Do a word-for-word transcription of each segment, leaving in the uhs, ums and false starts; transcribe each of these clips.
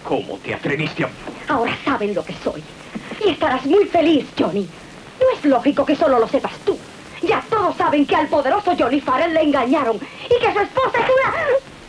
¿Cómo te atreviste a...? Ahora saben lo que soy. Y estarás muy feliz, Johnny. No es lógico que solo lo sepas tú. Ya todos saben que al poderoso Johnny Farrell le engañaron y que su esposa es una...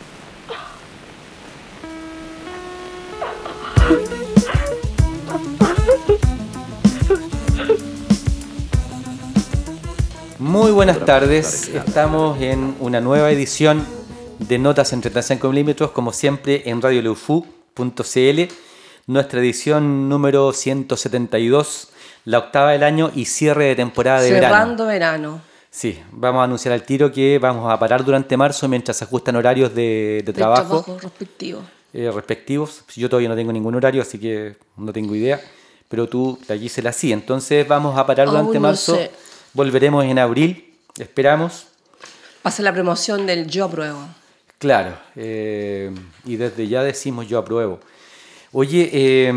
Muy buenas tardes, estamos en una nueva edición de Notas en treinta y cinco milímetros, como siempre en radio leufú punto c l, nuestra edición número ciento setenta y dos, la octava del año y cierre de temporada de verano. Cerrando verano. Sí, vamos a anunciar al tiro que vamos a parar durante marzo mientras se ajustan horarios de, de trabajo. De trabajo respectivo. Eh, respectivos. Yo todavía no tengo ningún horario, así que no tengo idea. Pero tú, la Gisela, sí. Entonces vamos a parar durante Aún no marzo. sé. Volveremos en abril, esperamos. Pasa la promoción del Yo Apruebo. Claro, eh, y desde ya decimos yo apruebo. Oye, eh,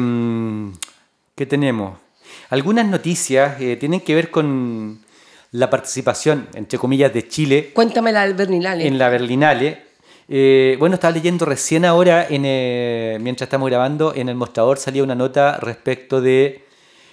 ¿qué tenemos? Algunas noticias eh, tienen que ver con la participación, entre comillas, de Chile. Cuéntame la del Berlinale. En la Berlinale. Eh, bueno, estaba leyendo recién ahora, en, eh, mientras estamos grabando, en el mostrador salía una nota respecto de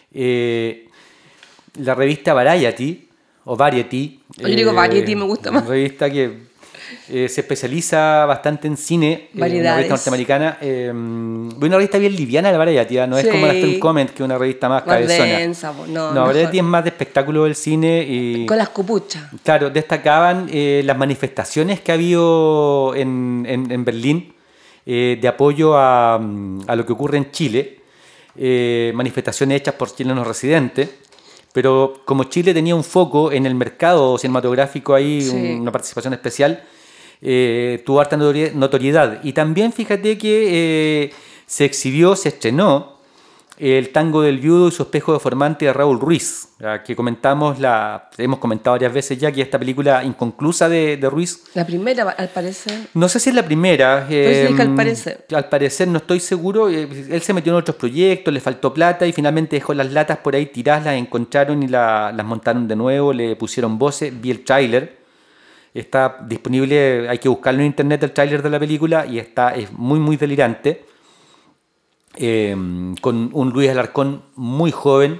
eh, la revista Variety, o Variety. Yo digo Variety, me gusta más. Una revista que eh, se especializa bastante en cine, eh, una revista norteamericana. Eh, una revista bien liviana, la Variety, no Sí. es como la Film Comment, que es una revista más, Más cabezona. densa, no, no, mejor. Variety es más de espectáculo del cine. Y, con las cupuchas. claro, destacaban eh, las manifestaciones que ha habido en, en, en Berlín eh, de apoyo a, a lo que ocurre en Chile, eh, manifestaciones hechas por chilenos residentes. Pero como Chile tenía un foco en el mercado cinematográfico ahí, Sí. un, una participación especial, eh, tuvo harta notori- notoriedad. Y también fíjate que eh, se exhibió, se estrenó el Tango del Viudo y su espejo deformante de Raúl Ruiz, ya que comentamos, la, hemos comentado varias veces ya que esta película inconclusa de, de Ruiz. La primera, al parecer. No sé si es la primera. Pues sí, que al parecer. Al parecer no estoy seguro. eh, Él se metió en otros proyectos, le faltó plata y finalmente dejó las latas por ahí tiradas, las encontraron y la- las montaron de nuevo, le pusieron voces. Vi el tráiler. Está disponible, hay que buscarlo en internet el tráiler de la película y está, es muy muy delirante. Eh, con un Luis Alarcón muy joven.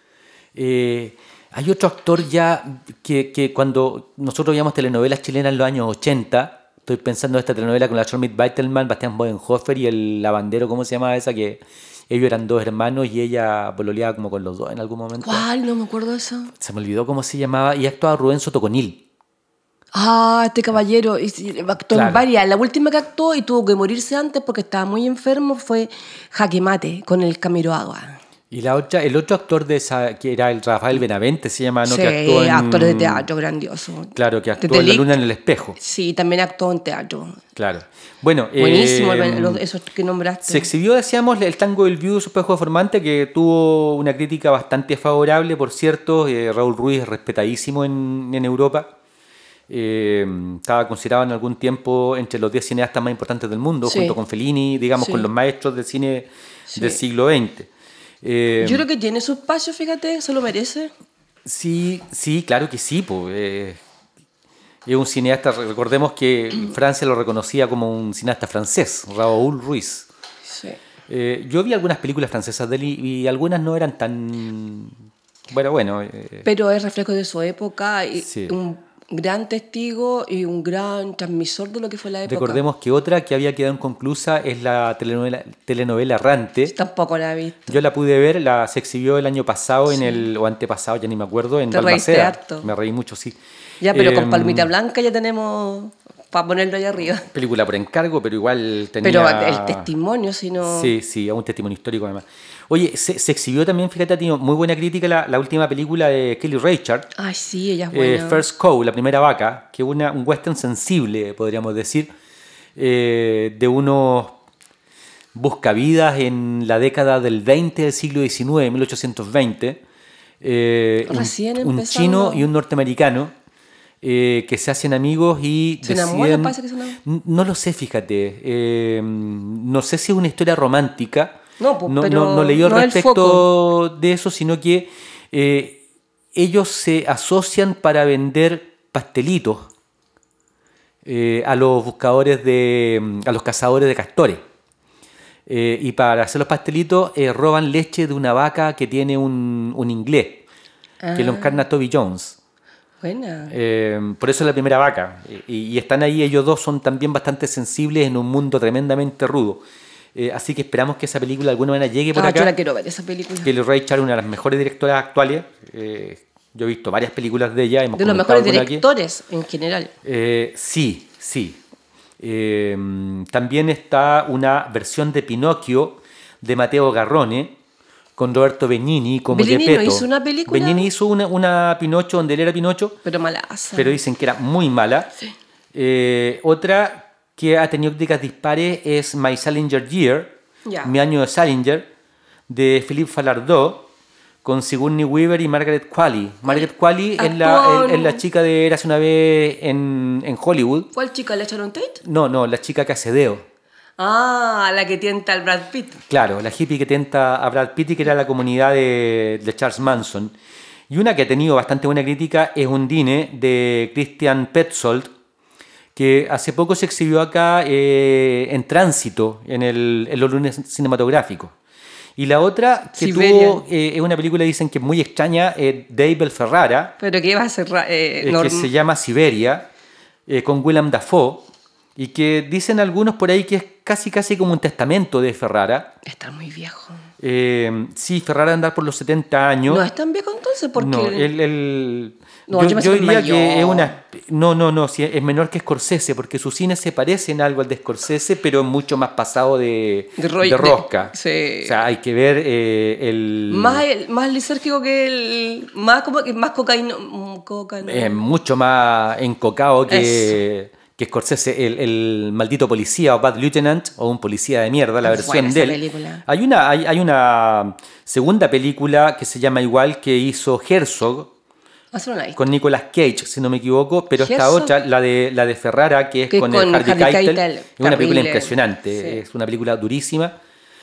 Eh, hay otro actor ya que, que cuando nosotros veíamos telenovelas chilenas en los años ochenta, estoy pensando en esta telenovela con la Schmidt Beitelman, Bastián Bodenhofer y el lavandero, ¿cómo se llama esa? Que ellos eran dos hermanos y ella pololeaba como con los dos en algún momento. ¿Cuál? No me acuerdo de eso. Se me olvidó cómo se llamaba y actuaba Rubén Sotoconil. Ah, este caballero y sí, actuó Claro. en varias. La última que actuó y tuvo que morirse antes porque estaba muy enfermo fue Jaque Mate con el Camiroagua. Y la otra, el otro actor de esa, que era el Rafael Benavente, se llama, ¿no? Sí, Que actuó en, actores de teatro grandioso. Claro, que De actuó en La Delict. Luna en el Espejo. Sí, también actuó en teatro. Claro. Bueno, Buenísimo, eh, los- esos que nombraste. se exhibió, decíamos, el Tango del Viudo, su espejo deformante, que tuvo una crítica bastante favorable, por cierto. Eh, Raúl Ruiz, respetadísimo en, en Europa. Eh, estaba considerado en algún tiempo entre los diez cineastas más importantes del mundo, Sí. junto con Fellini, digamos, Sí. con los maestros del cine Sí. del siglo veinte. Eh, Yo creo que tiene su espacio, fíjate, se lo merece. Sí, sí, claro que sí. Pues, eh, es un cineasta, recordemos que Francia lo reconocía como un cineasta francés, Raúl Ruiz. Sí. Eh, yo vi algunas películas francesas de él y, y algunas no eran tan... Bueno, bueno. eh, Pero es reflejo de su época y Sí. un gran testigo y un gran transmisor de lo que fue la época. recordemos que otra que había quedado inconclusa es la telenovela, telenovela Errante. Tampoco la he visto. Yo la pude ver, la, se exhibió el año pasado en Sí. el, o antepasado, ya ni me acuerdo, en Te reíste Balmaceda. harto. Me reí mucho, sí. Ya, pero con Eh, palmita blanca ya tenemos para ponerlo ahí arriba. Película por encargo, pero igual tenía... Pero el testimonio, si no... Sí, sí, un testimonio histórico además. Oye, se, se exhibió también, fíjate, ha tenido muy buena crítica la, la última película de Kelly Reichardt, Ay, sí, ella es eh, buena. First Cow, La Primera Vaca, que es una, un western sensible, podríamos decir, eh, de unos buscavidas en la década del veinte del siglo diecinueve, mil ochocientos veinte. Eh, un- Recién un, empezando. chino y un norteamericano eh, que se hacen amigos y ¿Se deciden... enamoran? Parece que se enamoran. N- No lo sé, fíjate. Eh, no sé si es una historia romántica. No, pues, no, pero no, no leí al no es el respecto de eso, sino que eh, ellos se asocian para vender pastelitos eh, a los buscadores de... a los cazadores de castores. Eh, y para hacer los pastelitos eh, roban leche de una vaca que tiene un, un inglés, Ah, que lo encarna Toby Jones. buena. Eh, por eso es la primera vaca. Y, y están ahí, ellos dos son también bastante sensibles en un mundo tremendamente rudo. Eh, así que esperamos que esa película de alguna manera llegue por Ah, acá. yo la quiero ver, esa película. Kelly Reichardt es una de las mejores directoras actuales. Eh, yo he visto varias películas de ella. Hemos De los comentado mejores alguna aquí. directores en general. Eh, sí, sí. Eh, también está una versión de Pinocchio de Matteo Garrone con Roberto Benigni como ¿Benigni no Geppetto. hizo una película? Benigni hizo una, una Pinocho donde él era Pinocho, Pero malaza. pero dicen que era muy mala. Eh, otra que ha tenido críticas dispares es My Salinger Year, Ya. Mi año de Salinger, de Philippe Falardeau, con Sigourney Weaver y Margaret Qualley. Margaret Qualley es la, Actuó es, es la chica de Érase una vez en, en Hollywood. ¿Cuál chica? ¿La Sharon Tate? No, no, la chica que hace Deo. Ah, la que tienta al Brad Pitt. Claro, la hippie que tenta a Brad Pitt y que era la comunidad de, de Charles Manson. Y una que ha tenido bastante buena crítica es Undine, de Christian Petzold, que hace poco se exhibió acá eh, en Tránsito, en, el, en los lunes cinematográficos. Y la otra, que Siberian. tuvo, eh, es una película, dicen que es muy extraña, eh, de Abel Ferrara, Pero que iba a ser ra- eh, eh, norm- que se llama Siberia, eh, con Willem Dafoe, y que dicen algunos por ahí que es casi casi como un testamento de Ferrara. Está muy viejo. Eh, sí, Ferrara andar por los setenta años. ¿No es tan viejo entonces? Porque... No, el, el- No, yo, yo me yo soy diría mayor. que es una... No, no, no, sí, es menor que Scorsese, porque sus cines se parecen algo al de Scorsese, pero es mucho más pasado de, De roy- de rosca. de- sí. O sea, hay que ver eh, el... Más, el- más lisérgico que el... Más, como, que- más cocaína... mm, cocaína. eh, mucho más encocado que, que Scorsese, el, el maldito policía o Bad Lieutenant, o un policía de mierda, la Es versión buena de esa él. película. Hay una, hay, hay una segunda película que se llama igual, que hizo Herzog, Ah, eso no la he visto. con Nicolas Cage, si no me equivoco, pero esta Herzog. otra, la de, la de Ferrara, que es Que es con, con el Harvey Harvey Keitel, Keitel, es una película terrible. impresionante, Sí. es una película durísima.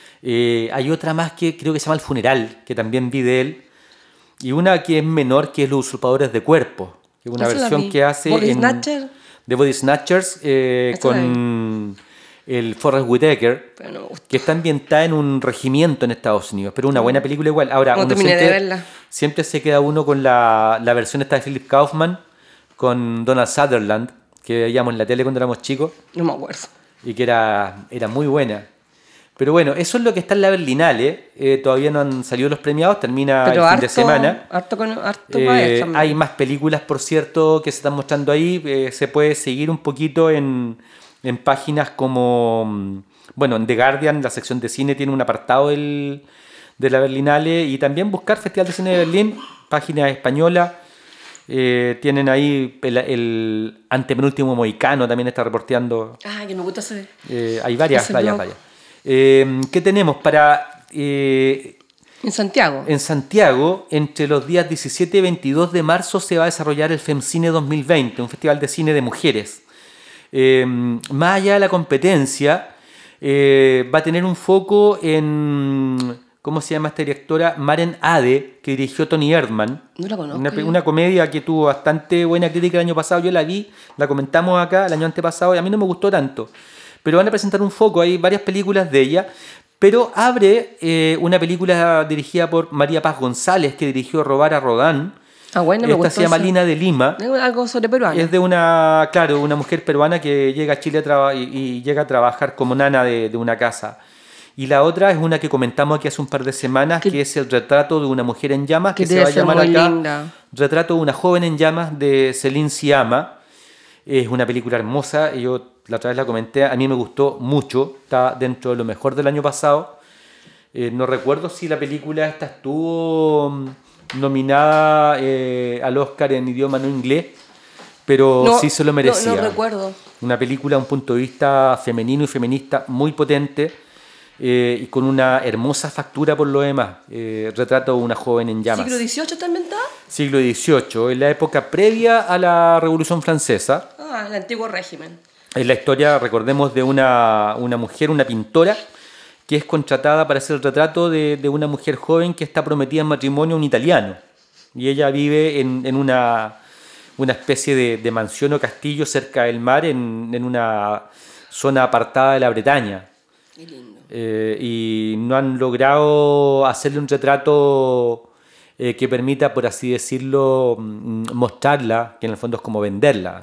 Eh, hay otra más que creo que se llama El Funeral, que también vi de él, y una que es menor, que es Los Usurpadores de Cuerpos, que es una Esa la versión vi. que hace Body en, Snatcher. de Body Snatchers eh, Esa la con el Forrest Whitaker, Pero no me gusta. que está ambientada en un regimiento en Estados Unidos, pero una buena película igual. Ahora, No uno terminé de siempre, verla. siempre se queda uno con la, la versión esta de Philip Kaufman, con Donald Sutherland, que veíamos en la tele cuando éramos chicos, No me acuerdo. y que era, era muy buena. Pero bueno, eso es lo que está en la Berlinale. Eh, todavía no han salido los premiados, termina Pero el fin harto, de semana. harto con harto Eh, para ver también. hay más películas, por cierto, que se están mostrando ahí. Eh, se puede seguir un poquito en, en páginas como, mm, bueno, en The Guardian, la sección de cine tiene un apartado del, de la Berlinale, y también buscar Festival de Cine de Berlín, página española. Eh, tienen ahí el, el antepenúltimo Mohicano, también está reporteando. Ah, que me gusta ese... Eh, hay varias, Ese varias, blog. varias. Eh, ¿Qué tenemos para... eh, En Santiago. en Santiago, entre los días diecisiete y veintidós de marzo se va a desarrollar el FemCine dos mil veinte, un festival de cine de mujeres. Eh, más allá de la competencia, eh, va a tener un foco en, ¿cómo se llama esta directora? Maren Ade, que dirigió Tony Erdmann. No la conozco. Una, yo. una comedia que tuvo bastante buena crítica el año pasado. Yo la vi, la comentamos acá el año antepasado y a mí no me gustó tanto. Pero van a presentar un foco, hay varias películas de ella. Pero abre eh, una película dirigida por María Paz González, que dirigió Robar a Rodán. Ah, bueno, me Esta gustó se llama eso. Lina de Lima. Es algo sobre peruano. Es de una, claro, una mujer peruana que llega a Chile a traba- y, y llega a trabajar como nana de, de una casa. Y la otra es una que comentamos aquí hace un par de semanas, Que- que es el retrato de una mujer en llamas, que que se debe va a ser llamar muy acá linda. Retrato de una joven en llamas, de Celine Sciamma. Es una película hermosa, y yo la otra vez la comenté, a mí me gustó mucho, está dentro de lo mejor del año pasado. Eh, no recuerdo si la película esta estuvo mm, nominada eh, al Oscar en idioma no inglés, pero No, sí se lo no- merecía. No, recuerdo. Una película, un punto de vista femenino y feminista muy potente, eh, y con una hermosa factura por lo demás. Eh, retrato de una joven en llamas. ¿Siglo dieciocho también está? Siglo dieciocho, en la época previa a la Revolución Francesa. Ah, el antiguo régimen. Es la historia, recordemos, de una, una mujer, una pintora, que es contratada para hacer el retrato de, de una mujer joven que está prometida en matrimonio a un italiano. Y ella vive en, en una, una especie de, de mansión o castillo cerca del mar, en, en una zona apartada de la Bretaña. Qué lindo. Eh, y no han logrado hacerle un retrato eh, que permita, por así decirlo, mostrarla, que en el fondo es como venderla.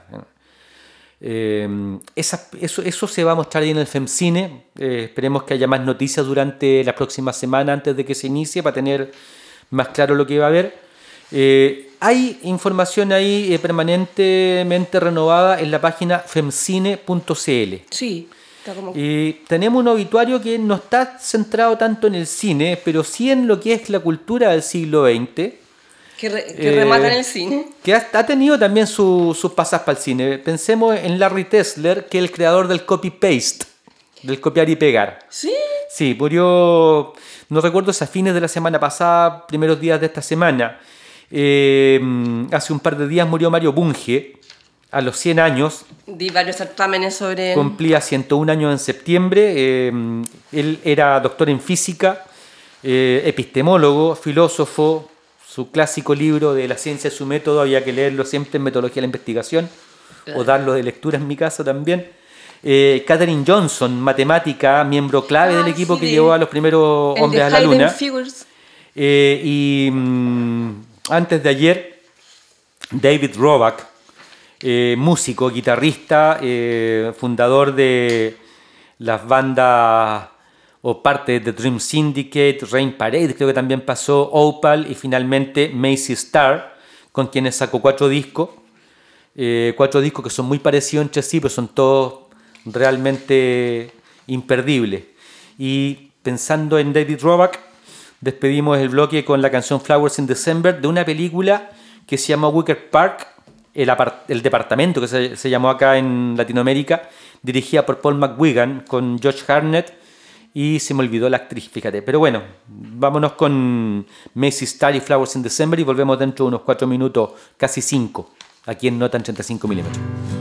Eh, esa, eso, eso se va a mostrar ahí en el FemCine. Eh, esperemos que haya más noticias durante las próximas semanas antes de que se inicie para tener más claro lo que va a haber. Eh, hay información ahí eh, permanentemente renovada en la página femcine punto c l. Sí. Como... Y tenemos un obituario que no está centrado tanto en el cine, pero sí en lo que es la cultura del siglo veinte. Que, re, que eh, remata en el cine. Que ha, ha tenido también sus su pasadas para el cine. Pensemos en Larry Tesler, que es el creador del copy-paste, del copiar y pegar. ¿Sí? Sí, murió, no recuerdo si a fines de la semana pasada, primeros días de esta semana. Eh, hace un par de días murió Mario Bunge, a los cien años. Di varios certámenes sobre... Cumplía ciento un años en septiembre. Eh, él era doctor en física, eh, epistemólogo, filósofo. Su clásico libro de La ciencia y su método había que leerlo siempre en Metodología de la Investigación, o darlo de lectura en mi caso también. Eh, Katherine Johnson, matemática, miembro clave ah, del equipo sí, que llevó a los primeros hombres a la Luna. Eh, y mmm, antes de ayer, David Roback, eh, músico, guitarrista, eh, fundador de las bandas o parte de Dream Syndicate, Rain Parade, creo que también pasó, Opal y finalmente Macy Star, con quienes sacó cuatro discos, eh, cuatro discos que son muy parecidos entre sí, pero son todos realmente imperdibles. Y pensando en David Roback, despedimos el bloque con la canción Flowers in December de una película que se llama Wicker Park, el, apart- el departamento que se, se llamó acá en Latinoamérica, dirigida por Paul McGuigan con Josh Hartnett, y se me olvidó la actriz, fíjate. Pero bueno, vámonos con Macy Star y Flowers in December y volvemos dentro de unos cuatro minutos, casi cinco, aquí en Nota en treinta y cinco milímetros.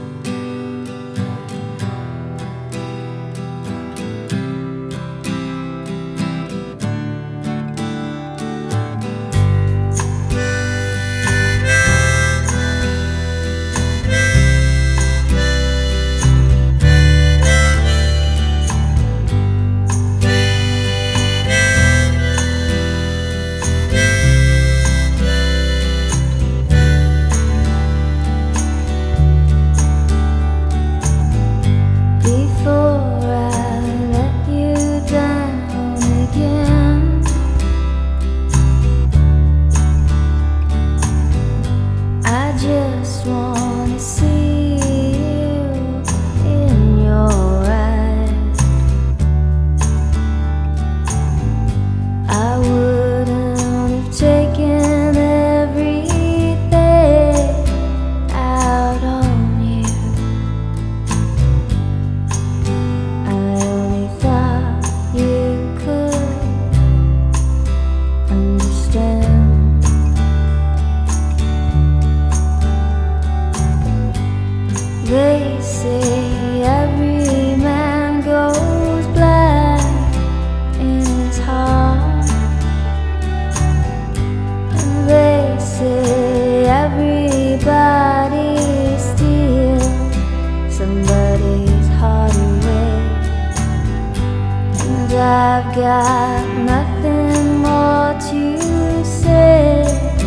I've got nothing more to say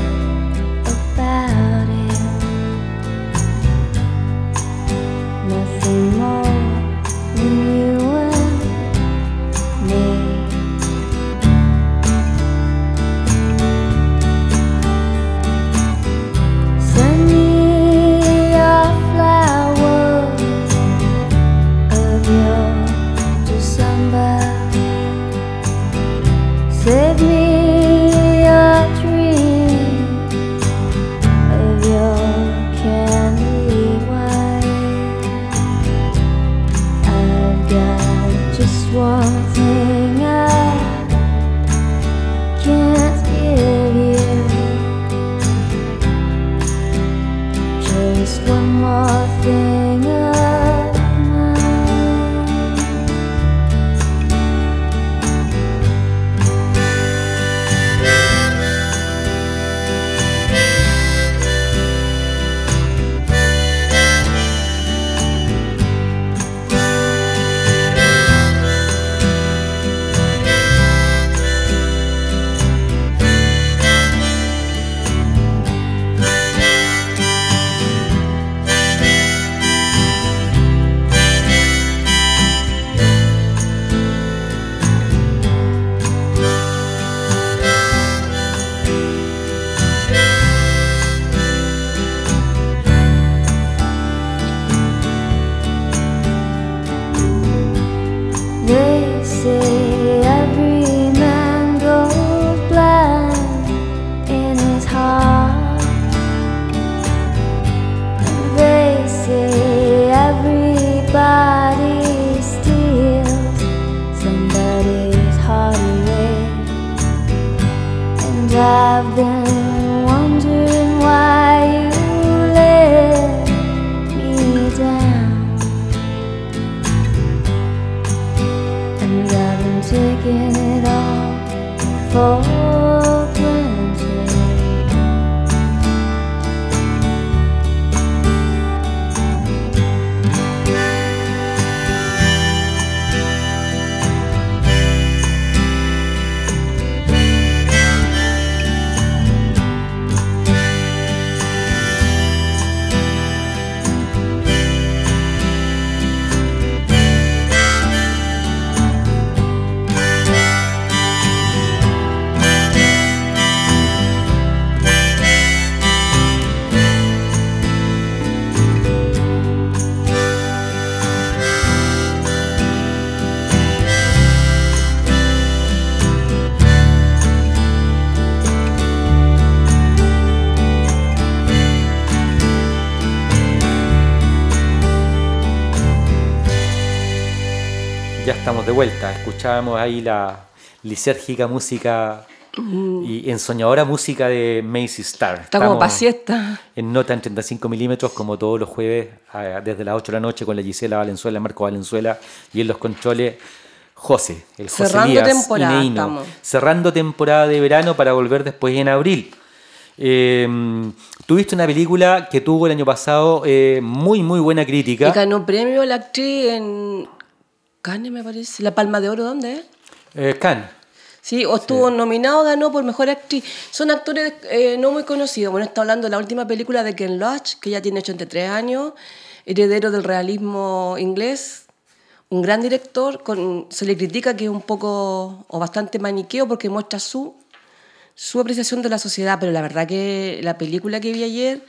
about it. Nothing more than you and me. Send me your flowers of your December. Save me I've been wondering why you let me down, and I've been taking it all for granted. Ya estamos de vuelta. Escuchábamos ahí la lisérgica música y ensoñadora música de Macy Star. Está como pa' siesta. En Nota en treinta y cinco milímetros, como todos los jueves, a- desde las ocho de la noche, con la Gisela Valenzuela, Marco Valenzuela, y en los controles, José, el José Cerrando Díaz temporada, Ineino. estamos. Cerrando temporada de verano para volver después en abril. Eh, tuviste una película que tuvo el año pasado eh, muy, muy buena Y crítica. ganó premio la actriz en Cannes, me parece. La Palma de Oro, ¿dónde es? Eh, Cannes. Sí, o estuvo nominado, ganó por mejor actriz. Son actores eh, no muy conocidos. Bueno, está hablando de la última película de Ken Loach, que ya tiene ochenta y tres años, heredero del realismo inglés, un gran director. Con, se le critica que es un poco o bastante maniqueo porque muestra su, su apreciación de la sociedad, pero la verdad que la película que vi ayer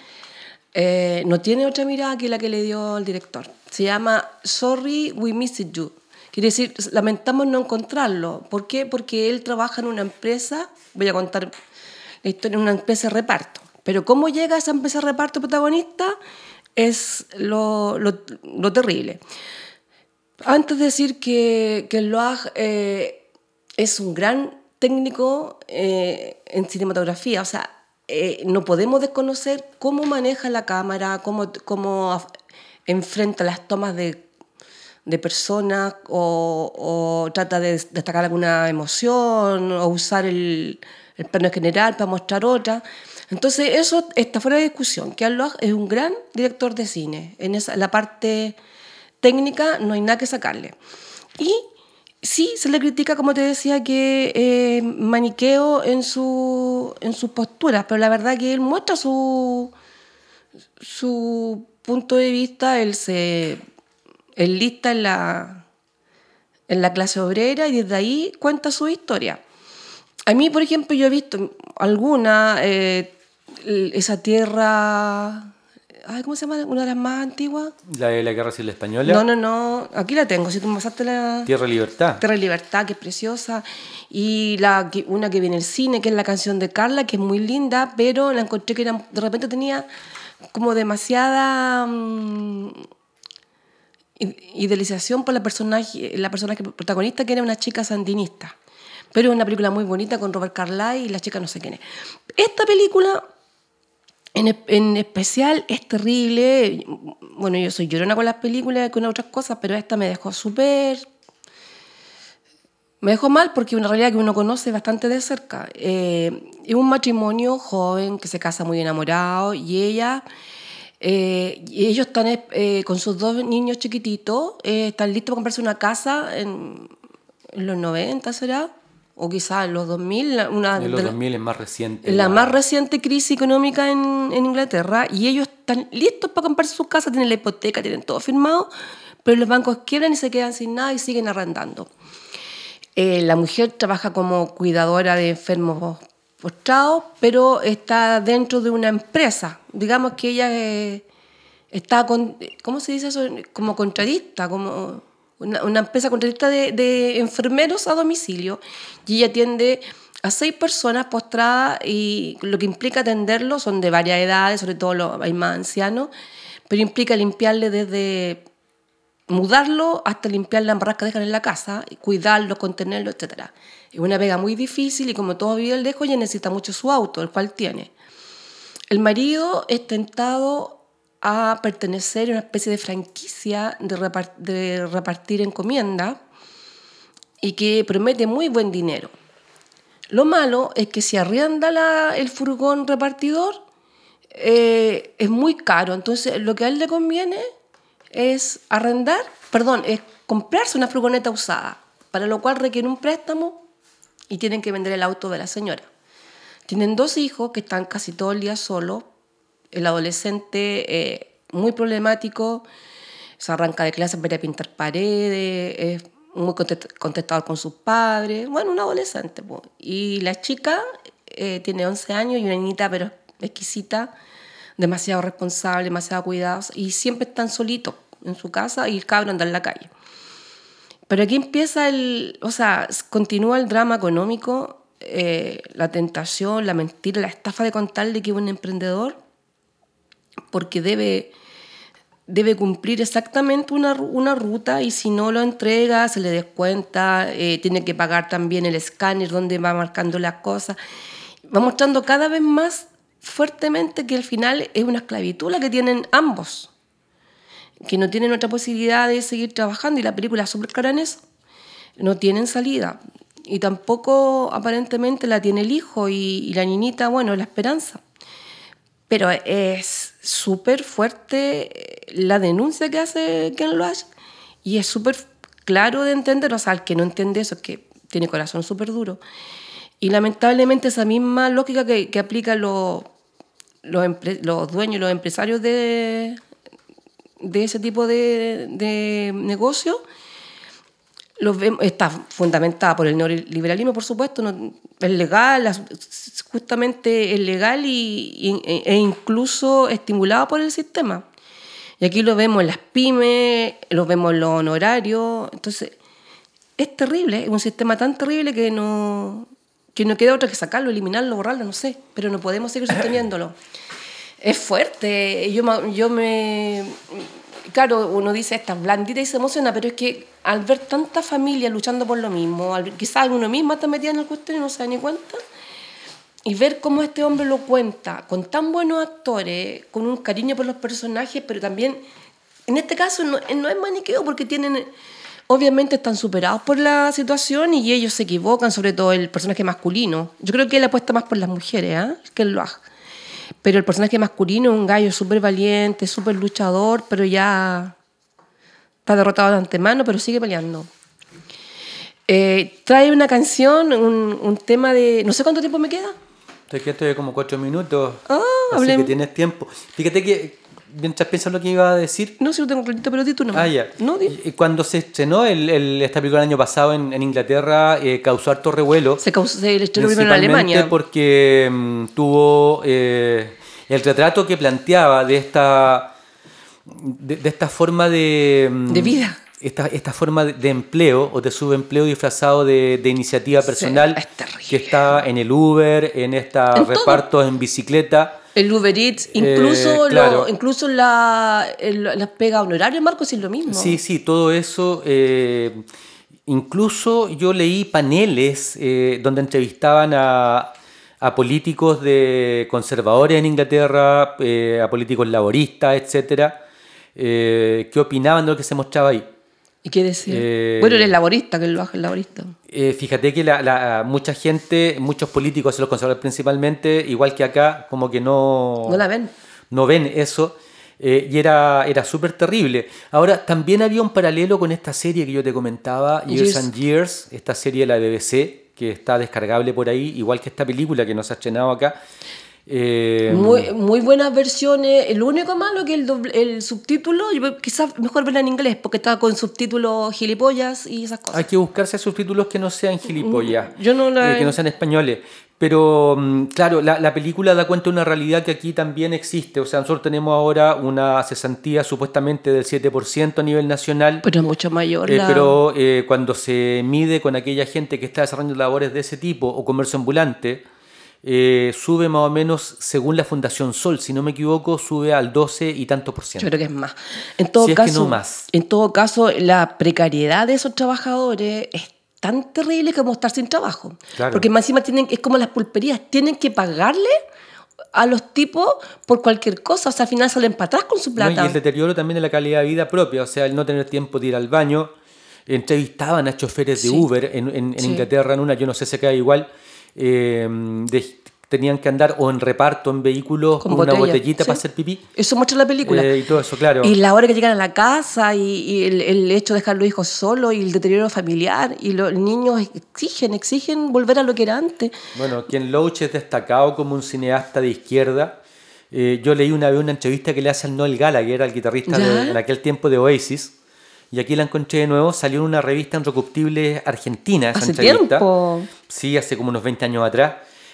eh, no tiene otra mirada que la que le dio el director. Se llama Sorry, We Missed You. Quiere decir, lamentamos no encontrarlo. ¿Por qué? Porque él trabaja en una empresa, voy a contar la historia, en una empresa de reparto. Pero cómo llega a esa empresa de reparto protagonista es lo, lo, lo terrible. Antes de decir que, que Loach eh, es un gran técnico eh, en cinematografía, o sea, eh, no podemos desconocer cómo maneja la cámara, cómo, cómo af- enfrenta las tomas de de personas o, o trata de destacar alguna emoción o usar el, el plano general para mostrar otra. Entonces eso está fuera de discusión, que Loach es un gran director de cine. En esa, la parte técnica no hay nada que sacarle. Y sí se le critica, como te decía, que eh, maniqueo en, su, en sus posturas, pero la verdad que él muestra su, su punto de vista, él se... Él lista en la, en la clase obrera y desde ahí cuenta su historia. A mí, por ejemplo, yo he visto alguna, eh, esa tierra, ay, ¿cómo se llama? Una de las más antiguas. La de la Guerra Civil Española. No, no, no, aquí la tengo, si tú me pasaste la... Tierra y Libertad. Tierra y Libertad, que es preciosa. Y la, que- una que viene en el cine, que es la canción de Carla, que es muy linda, pero la encontré que era, de repente tenía como demasiada... mmm, idealización por la personaje, la personaje protagonista, que era una chica sandinista. Pero es una película muy bonita con Robert Carlyle y la chica no sé quién es. Esta película en, en especial es terrible. Bueno, yo soy llorona con las películas y con otras cosas, pero esta me dejó súper... Me dejó mal porque es una realidad que uno conoce bastante de cerca. Eh, es un matrimonio joven que se casa muy enamorado y ella... Eh, y ellos están eh, con sus dos niños chiquititos, eh, están listos para comprarse una casa en, en los noventa, ¿será? O quizás en los dos mil. Una En de los la, dos mil es más reciente. la más reciente crisis económica en, en Inglaterra. Y ellos están listos para comprarse su casa, tienen la hipoteca, tienen todo firmado, pero los bancos quiebran y se quedan sin nada y siguen arrendando. Eh, la mujer trabaja como cuidadora de enfermos postrados, pero está dentro de una empresa. Digamos que ella eh, está, con, ¿cómo se dice eso? Como contratista, como una, una empresa contratista de, de enfermeros a domicilio. Y ella atiende a seis personas postradas y lo que implica atenderlos son de varias edades, sobre todo los, hay más ancianos, pero implica limpiarle desde mudarlo hasta limpiar las embarradas que dejan en la casa, cuidarlo, contenerlo, etcétera. Es una pega muy difícil y como todo vive el dejo, ella necesita mucho su auto, el cual tiene. El marido es tentado a pertenecer a una especie de franquicia de, repart- de repartir encomienda y que promete muy buen dinero. Lo malo es que si arrienda la, el furgón repartidor, eh, es muy caro. Entonces, lo que a él le conviene es arrendar, perdón, es comprarse una furgoneta usada, para lo cual requiere un préstamo y tienen que vender el auto de la señora. Tienen dos hijos que están casi todo el día solos. El adolescente eh, muy problemático, se arranca de clases para ir a pintar paredes, es muy contestador con sus padres, bueno, un adolescente. Pues. Y la chica eh, tiene once años y una niñita, pero exquisita, demasiado responsable, demasiado cuidadosa, y siempre están solitos en su casa y el cabro anda en la calle. Pero aquí empieza el, o sea, continúa el drama económico, eh, la tentación, la mentira, la estafa de contarle que es un emprendedor, porque debe, debe cumplir exactamente una, una ruta y si no lo entrega se le descuenta, eh, tiene que pagar también el escáner donde va marcando las cosas. Va mostrando cada vez más fuertemente que al final es una esclavitud la que tienen ambos, que no tienen otra posibilidad de seguir trabajando y la película es súper clara en eso. No tienen salida y tampoco aparentemente la tiene el hijo y, y la niñita, bueno, la esperanza. Pero es súper fuerte la denuncia que hace Ken Loach y es súper claro de entender, o sea, el que no entiende eso es que tiene corazón súper duro. Y lamentablemente esa misma lógica que, que aplican los, los, empre, los dueños, los empresarios de, de ese tipo de, de negocio, los vemos, está fundamentada por el neoliberalismo, por supuesto, no, es legal, justamente es legal y, y, e incluso estimulado por el sistema. Y aquí lo vemos en las pymes, lo vemos en los honorarios, entonces es terrible, es un sistema tan terrible que no, que no queda otra que sacarlo, eliminarlo, borrarlo, no sé, pero no podemos seguir sosteniéndolo. Es fuerte, yo, yo me... Claro, uno dice esta blandita y se emociona, pero es que al ver tanta familia luchando por lo mismo, al, quizás uno mismo está metido en el cuestión y no se da ni cuenta, y ver cómo este hombre lo cuenta con tan buenos actores, con un cariño por los personajes, pero también, en este caso, no, no es maniqueo porque tienen, obviamente están superados por la situación y ellos se equivocan, sobre todo el personaje masculino. Yo creo que él apuesta más por las mujeres, ¿eh? que él lo haga. Pero el personaje masculino es un gallo súper valiente, súper luchador, pero ya está derrotado de antemano, pero sigue peleando. Eh, trae una canción, un, un tema de... No sé cuánto tiempo me queda. Estoy que estoy como cuatro minutos, ah, así hablé... que tienes tiempo. Fíjate que mientras piensas lo que iba a decir... No, si lo tengo clarito, pero di tú nomás. Ah, ya. No, di... Cuando se estrenó el, el, esta película el año pasado en, en Inglaterra, eh, causó harto revuelo. Se, causó, se estrenó primero en Alemania. Porque um, tuvo eh, el retrato que planteaba de esta, de, de esta forma de... Um, de vida. Esta, esta forma de empleo o de subempleo disfrazado de, de iniciativa personal, sí, que está en el Uber, en estos repartos en bicicleta. El Uber Eats, incluso, eh, claro. lo, incluso la, el, las pegas honorarias, Marcos, es lo mismo. Sí, sí, todo eso. Eh, incluso yo leí paneles eh, donde entrevistaban a, a políticos de conservadores en Inglaterra, eh, a políticos laboristas, etcétera, eh, que opinaban de lo que se mostraba ahí. ¿Y qué decía? Eh, bueno, él es laborista, que él lo hace el laborista. Eh, fíjate que la, la, mucha gente, muchos políticos, los conservadores principalmente, igual que acá, como que no... No la ven. No ven eso, eh, y era, era súper terrible. Ahora, también había un paralelo con esta serie que yo te comentaba, Years, Years and Years, esta serie de la B B C, que está descargable por ahí, igual que esta película que no se ha estrenado acá. Eh, muy, muy buenas versiones. El único malo que el, doble, el subtítulo, quizás mejor verla en inglés porque está con subtítulos gilipollas y esas cosas. Hay que buscarse subtítulos que no sean gilipollas, Yo no la... eh, que no sean españoles. Pero claro, la, la película da cuenta de una realidad que aquí también existe. O sea, nosotros tenemos ahora una cesantía supuestamente del siete por ciento a nivel nacional. Pero es mucho mayor. Eh, la... Pero eh, cuando se mide con aquella gente que está desarrollando labores de ese tipo o comercio ambulante, eh, sube más o menos, según la Fundación Sol, si no me equivoco, sube al doce y tanto por ciento. Yo creo que es más. En todo Si es caso, que no más. En todo caso, la precariedad de esos trabajadores es tan terrible como estar sin trabajo. Claro. Porque más encima tienen, es como las pulperías, tienen que pagarle a los tipos por cualquier cosa. O sea, al final salen para atrás con su ¿No? plata. Y el deterioro también de la calidad de vida propia, o sea, el no tener tiempo de ir al baño. Entrevistaban a choferes de Sí. Uber en, en, en Sí. Inglaterra, en una, yo no sé si acá igual, eh, de- tenían que andar o en reparto en vehículos con, Con una botella, botellita sí. para hacer pipí. Eso muestra la película. Eh, y todo eso, claro. Y la hora que llegan a la casa y, y el, el hecho de dejar a los hijos solos y el deterioro familiar y los niños exigen, exigen volver a lo que era antes. Bueno, Ken Loach es destacado como un cineasta de izquierda. Eh, yo leí una vez una entrevista que le hace al Noel Gallagher, al guitarrista ¿Ya? de, en aquel tiempo de Oasis. Y aquí la encontré de nuevo, salió en una revista Enrocuptibles argentina esa Hace entrevista. tiempo. Sí, hace como unos veinte años atrás.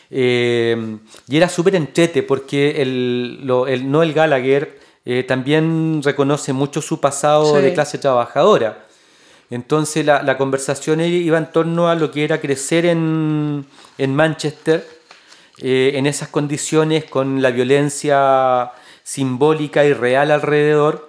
Eh, y era súper entrete porque el, lo- el Noel Gallagher eh, también reconoce mucho su pasado Sí. de clase trabajadora. Entonces la, la conversación iba en torno a lo que era crecer en, en Manchester, eh, en esas condiciones, con la violencia simbólica y real alrededor.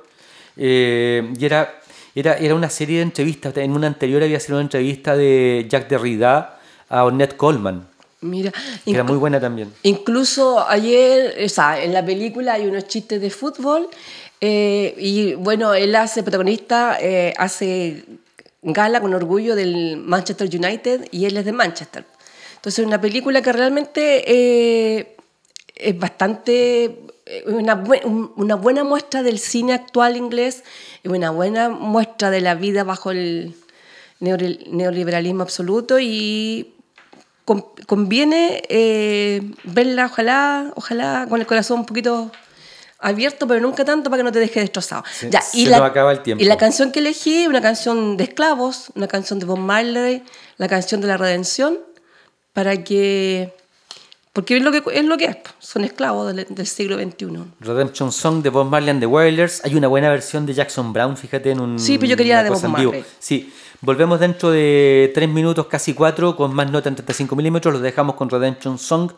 Eh, y era, era, era una serie de entrevistas. En una anterior había sido una entrevista de Jacques Derrida a Ornette Coleman, Mira, que era inclu- muy buena también. Incluso ayer, o sea, en la película hay unos chistes de fútbol eh, y bueno, él hace protagonista, eh, hace gala con orgullo del Manchester United y él es de Manchester. Entonces, una película que realmente eh, es bastante, eh, una, bue- un- una buena muestra del cine actual inglés y una buena muestra de la vida bajo el neore- neoliberalismo absoluto y con- conviene eh, verla, ojalá, ojalá con el corazón un poquito abierto, pero nunca tanto para que no te deje destrozado. Se- Ya, se nos acaba el tiempo. Y la canción que elegí, una canción de esclavos, una canción de Bob Marley, la canción de la redención, para que... Porque es lo que es, lo que es son esclavos del, del siglo veintiuno. Redemption Song de Bob Marley and the Wailers. Hay una buena versión de Jackson Brown, fíjate, en un. Sí, pero yo quería una de cosa Bob en vivo. Marley. Sí, volvemos dentro de tres minutos, casi cuatro, con más nota en treinta y cinco milímetros. Los dejamos con Redemption Song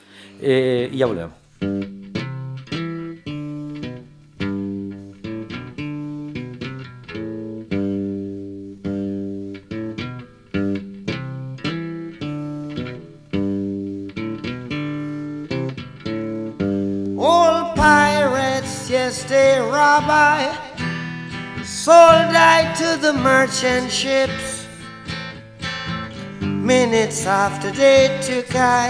eh, y ya volvemos. Old pirates, yes, they rob I, sold I to the merchant ships. Minutes after they took I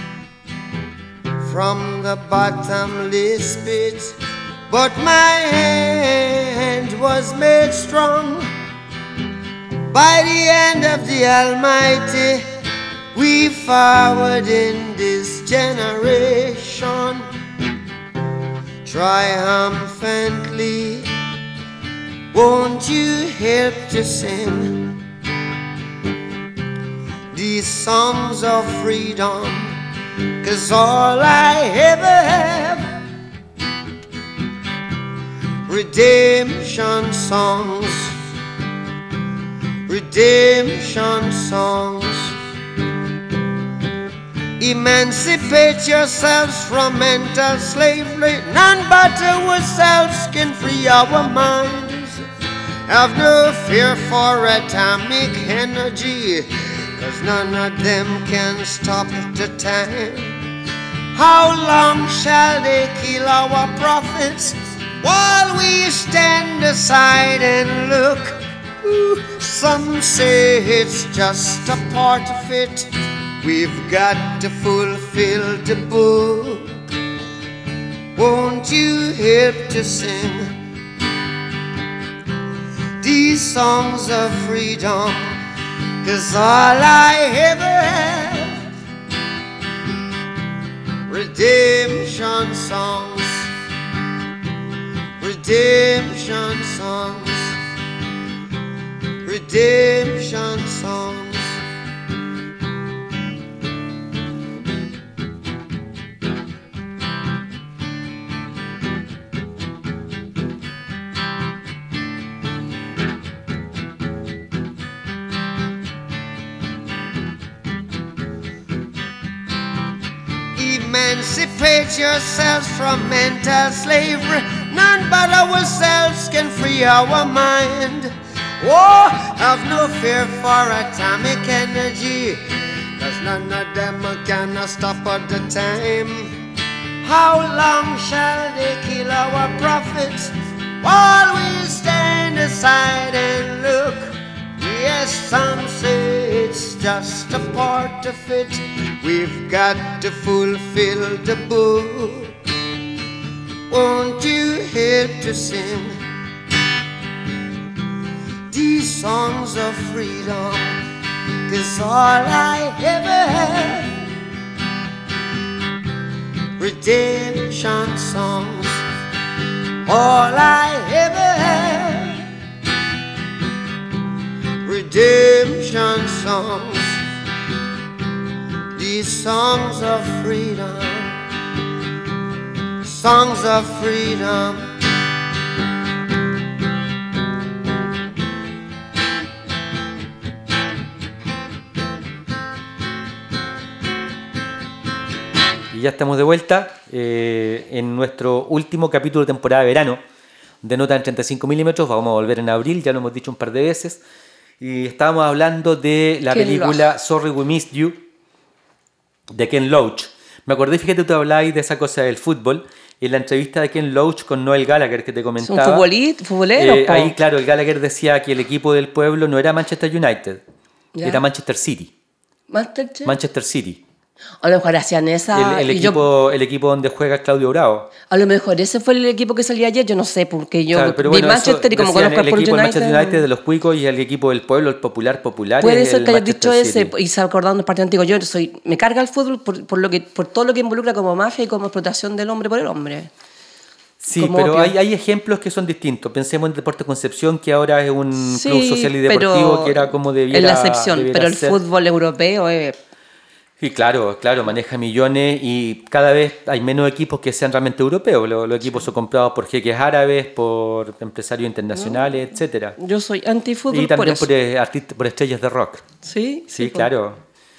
from the bottomless pit, but my hand was made strong by the hand of the Almighty. We forward in this generation triumphantly. Won't you help to sing these songs of freedom? 'Cause all I ever have, redemption songs, redemption songs. Emancipate yourselves from mental slavery. None but ourselves can free our minds. Have no fear for atomic energy, 'cause none of them can stop the time. How long shall they kill our prophets while we stand aside and look? Ooh, some say it's just a part of it. We've got to fulfill the book. Won't you help to sing these songs of freedom? 'Cause all I ever have, redemption songs, redemption songs, redemption songs. Emancipate yourselves from mental slavery. None but ourselves can free our mind. Oh, have no fear for atomic energy, 'cause none of them can stop at the time. How long shall they kill our prophets while we stand aside and look? Yes, some say it's just a part of it. We've got to fulfill the book. Won't you help to sing these songs of freedom? 'Cause all I ever had, redemption songs. All I ever had, redemption songs. These songs of freedom, songs of freedom. Y ya estamos de vuelta eh, en nuestro último capítulo de temporada de verano de Nota en treinta y cinco milímetros. Vamos a volver en abril, ya lo hemos dicho un par de veces. Y estábamos hablando de la Ken película Loach. Sorry We Missed You de Ken Loach. Me acordé, fíjate, tú hablabas de esa cosa del fútbol. En la entrevista de Ken Loach con Noel Gallagher que te Son comentaba. futbolit- futboleros, eh, po. ahí, claro, el Gallagher decía que el equipo del pueblo no era Manchester United, Ya. era Manchester City. Masterchef. Manchester City. A lo mejor hacían esa. El, el y yo- equipo, el equipo donde juega Claudio Bravo. a lo mejor ese fue el equipo que salía ayer, yo no sé, porque yo Claro, pero vi bueno, Manchester eso y como decían, conozco el por equipo del United. Manchester United de los cuicos y el equipo del pueblo, el popular popular. Puede es ser el que hayas Manchester dicho ese City. y se acordando del partido antiguo. Yo soy, me carga el fútbol por, por, lo que, por todo lo que involucra como mafia y como explotación del hombre por el hombre. Sí, como pero opio. hay, hay ejemplos que son distintos. Pensemos en Deportes Concepción, que ahora es un Sí, club social y pero deportivo que era como debiera es la excepción, debiera pero el ser. fútbol europeo es... Sí, claro, claro, maneja millones y cada vez hay menos equipos que sean realmente europeos. Los, los equipos son comprados por jeques árabes, por empresarios internacionales, etcétera. Yo soy antifútbol Y por también eso. por, eh, artistas, por estrellas de rock. Sí, Sí, pues. claro.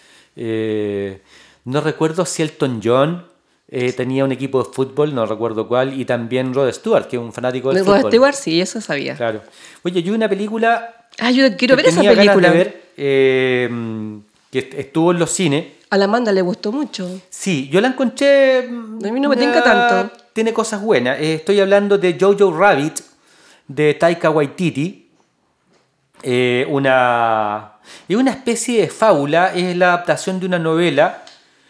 Eh, no recuerdo si Elton John eh, tenía un equipo de fútbol, no recuerdo cuál, y también Rod Stewart, que es un fanático del Rod fútbol. Stewart, sí, eso sabía. Claro. Oye, yo vi una película Ah, yo quiero que ver esa tenía ganas película. de ver, eh, que est- estuvo en los cines. A la Amanda le gustó mucho. Sí, yo la encontré. A mí no me tinca tanto. Tiene cosas buenas. Eh, estoy hablando de Jojo Rabbit, de Taika Waititi. Eh, una, es una especie de fábula, es la adaptación de una novela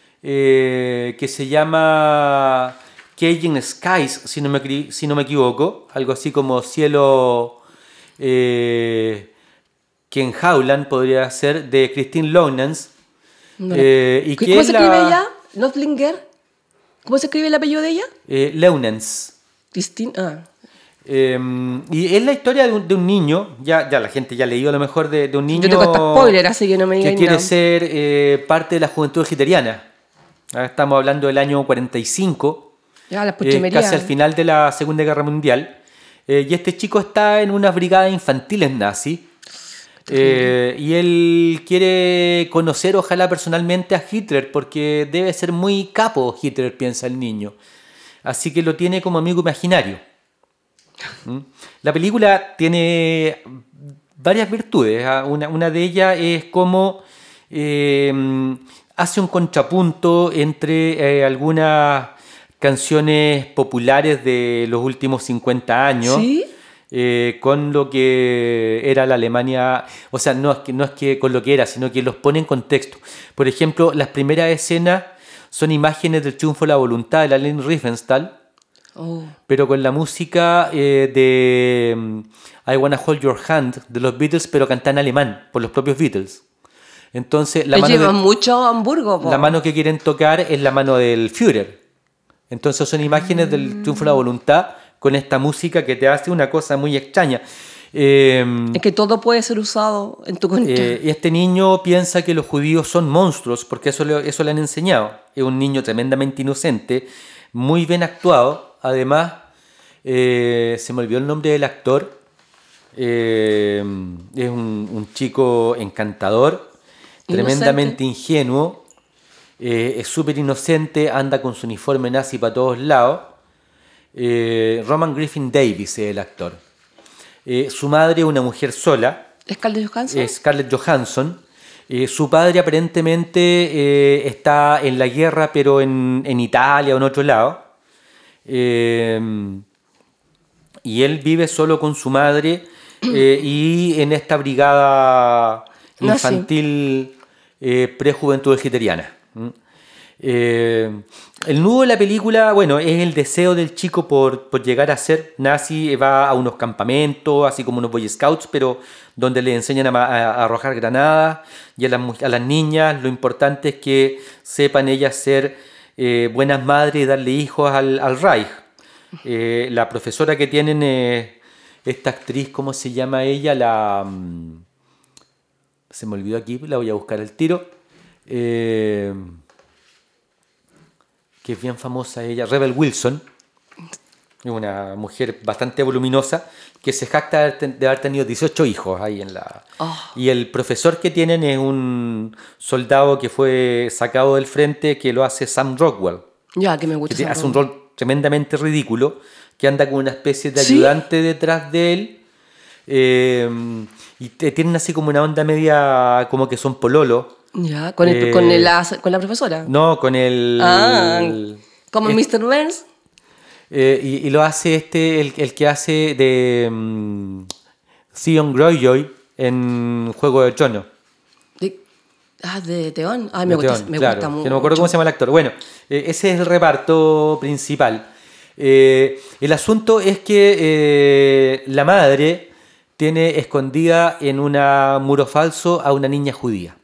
eh, que se llama Caging Skies, si no me, cri- si no me equivoco. Algo así como Cielo. Eh, Ken Howland podría ser, de Christine Lownans. No. Eh, y que ¿Cómo es se la- escribe ella? ¿Notlinger? ¿Cómo se escribe el apellido de ella? Eh, Lownans. Christine. Ah. Eh, y es la historia de un, de un niño, ya, ya la gente ya leído a lo mejor de, de un niño Yo tengo hasta spoiler, así que no me que digan quiere nada. ser eh, parte de la juventud hitleriana. Ahora estamos hablando del año cuarenta y cinco, Ya, la eh, postrimería. casi al final de la Segunda Guerra Mundial. Eh, y este chico está en unas brigadas infantiles nazis. Eh, y él quiere conocer, ojalá personalmente, a Hitler, porque debe ser muy capo Hitler, piensa el niño. Así que lo tiene como amigo imaginario. ¿Mm? La película tiene varias virtudes. ¿ah? Una, una de ellas es cómo eh, hace un contrapunto entre eh, algunas canciones populares de los últimos cincuenta años. ¿Sí? Eh, con lo que era la Alemania, o sea, no es, que, no es que con lo que era, sino que los pone en contexto. Por ejemplo, las primeras escenas son imágenes del triunfo de la voluntad de la Lynn Riefenstahl, Oh. pero con la música eh, de um, I Wanna Hold Your Hand de los Beatles, pero cantada en alemán, por los propios Beatles. Entonces, la Le mano, llevan de- mucho a Hamburgo, po. la mano que quieren tocar es la mano del Führer. Entonces son imágenes del triunfo de la voluntad con esta música que te hace una cosa muy extraña. Eh, Es que todo puede ser usado en tu contra. eh, este niño piensa que los judíos son monstruos, porque eso le, eso le han enseñado. Es un niño tremendamente inocente, muy bien actuado. Además, eh, se me olvidó el nombre del actor. Eh, es un, un chico encantador, Inocente. tremendamente ingenuo. eh, es súper inocente, anda con su uniforme nazi para todos lados. Eh, Roman Griffin Davis es el actor. Eh, su madre es una mujer sola. ¿Scarlett Johansson? Es Scarlett Johansson. Eh, su padre aparentemente eh, está en la guerra, pero en, en Italia o en otro lado. Eh, y él vive solo con su madre eh, y en esta brigada infantil eh, prejuventud vegetariana. ¿Mm? Eh, el nudo de la película, bueno, es el deseo del chico por, por llegar a ser nazi. Va a unos campamentos, así como unos Boy Scouts, pero donde le enseñan a, a, a arrojar granadas, y a las, a las niñas lo importante es que sepan ellas ser eh, buenas madres y darle hijos al, al Reich. Eh, la profesora que tienen, eh, esta actriz, ¿cómo se llama ella? La um, se me olvidó aquí, la voy a buscar al tiro. Eh, que es bien famosa ella, Rebel Wilson, es una mujer bastante voluminosa que se jacta de haber tenido dieciocho hijos ahí en la... Oh. Y el profesor que tienen es un soldado que fue sacado del frente, que lo hace Sam Rockwell. Ya, que me gusta. Que hace un rol tremendamente ridículo, que anda con una especie de ayudante ¿Sí? detrás de él, eh, y te, tienen así como una onda media, como que son pololos. Ya, ¿con, el, eh, con, el, con la profesora? No, con el... Ah, el ¿como el, mister Burns? Eh, y, y lo hace este, el, el que hace de um, Theon Greyjoy en Juego de Tronos. De, ah, de Theon. Ay, me, gusta, Theon, me claro, gusta mucho. Que no me acuerdo cómo se llama el actor. Bueno, eh, ese es el reparto principal. Eh, el asunto es que eh, la madre tiene escondida en un muro falso a una niña judía.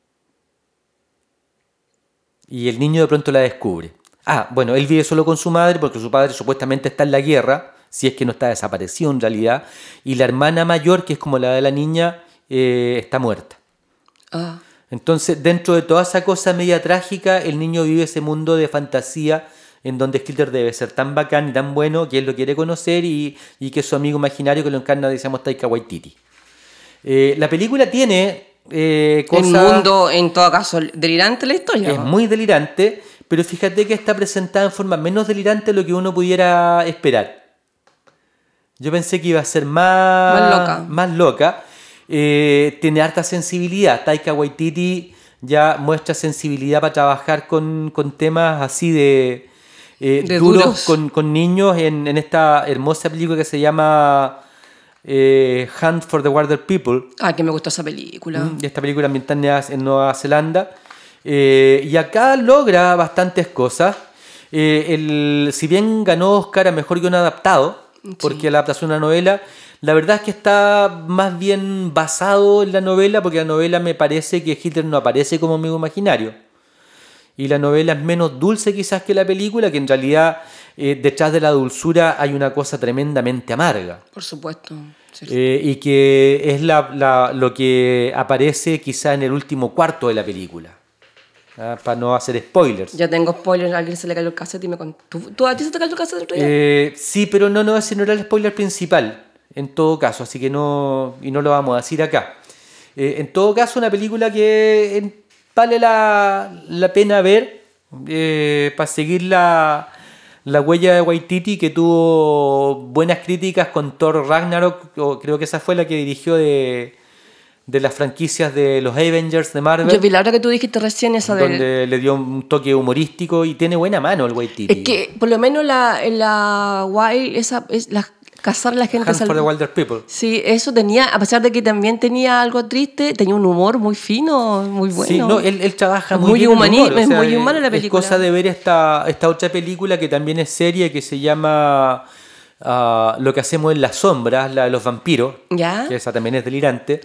Y el niño de pronto la descubre. Ah, bueno, él vive solo con su madre porque su padre supuestamente está en la guerra, si es que no está desaparecido en realidad, y la hermana mayor, que es como la de la niña, eh, está muerta. Ah. Entonces, dentro de toda esa cosa media trágica, el niño vive ese mundo de fantasía en donde Hitler debe ser tan bacán y tan bueno que él lo quiere conocer, y, y que es su amigo imaginario que lo encarna, decíamos, Taika Waititi. Eh, la película tiene... Eh, cosa, el mundo, en todo caso, delirante la historia. Es muy delirante, pero fíjate que está presentada en forma menos delirante de lo que uno pudiera esperar. Yo pensé que iba a ser más, más loca. Más loca. Eh, tiene harta sensibilidad. Taika Waititi ya muestra sensibilidad para trabajar con, con temas así de, eh, de duros, duros. Con, con niños en, en esta hermosa película que se llama... Eh, Hunt for the Wilder People. Ah, que me gustó esa película. Y esta película ambientada en Nueva Zelanda. Eh, y acá logra bastantes cosas. Eh, el, si bien ganó Oscar a Mejor Guión Adaptado, sí. porque la adaptación de una novela, la verdad es que está más bien basado en la novela, porque la novela me parece que Hitler no aparece como amigo imaginario. Y la novela es menos dulce quizás que la película, que en realidad... Eh, detrás de la dulzura hay una cosa tremendamente amarga. Por supuesto. Sí. Eh, y que es la, la, lo que aparece quizá en el último cuarto de la película. ¿Ah? Para no hacer spoilers. Ya tengo spoilers, a alguien se le cayó el cassette y me contó. ¿Tú, ¿Tú a ti se te cayó el cassette el otro día? Eh, sí, pero no, no, ese no era el spoiler principal, en todo caso, así que no, y no lo vamos a decir acá. Eh, en todo caso, una película que eh, vale la, la pena ver eh, para seguir la... La huella de Waititi, que tuvo buenas críticas con Thor Ragnarok, creo que esa fue la que dirigió de, de las franquicias de los Avengers de Marvel. Yo vi la hora que tú dijiste recién esa de... Donde le dio un toque humorístico y tiene buena mano el Waititi. Es que por lo menos la, la Wild, esa, es la, cazar a la gente... Hunt for the Wilder People. Sí, eso tenía, a pesar de que también tenía algo triste, tenía un humor muy fino, muy bueno. Sí, no, él, él trabaja muy, muy bien humaní, el humor. O sea, es muy humana la película. Es cosa de ver esta, esta otra película que también es serie, que se llama uh, Lo que hacemos en las sombras, la de los vampiros. ¿Ya? Que esa también es delirante.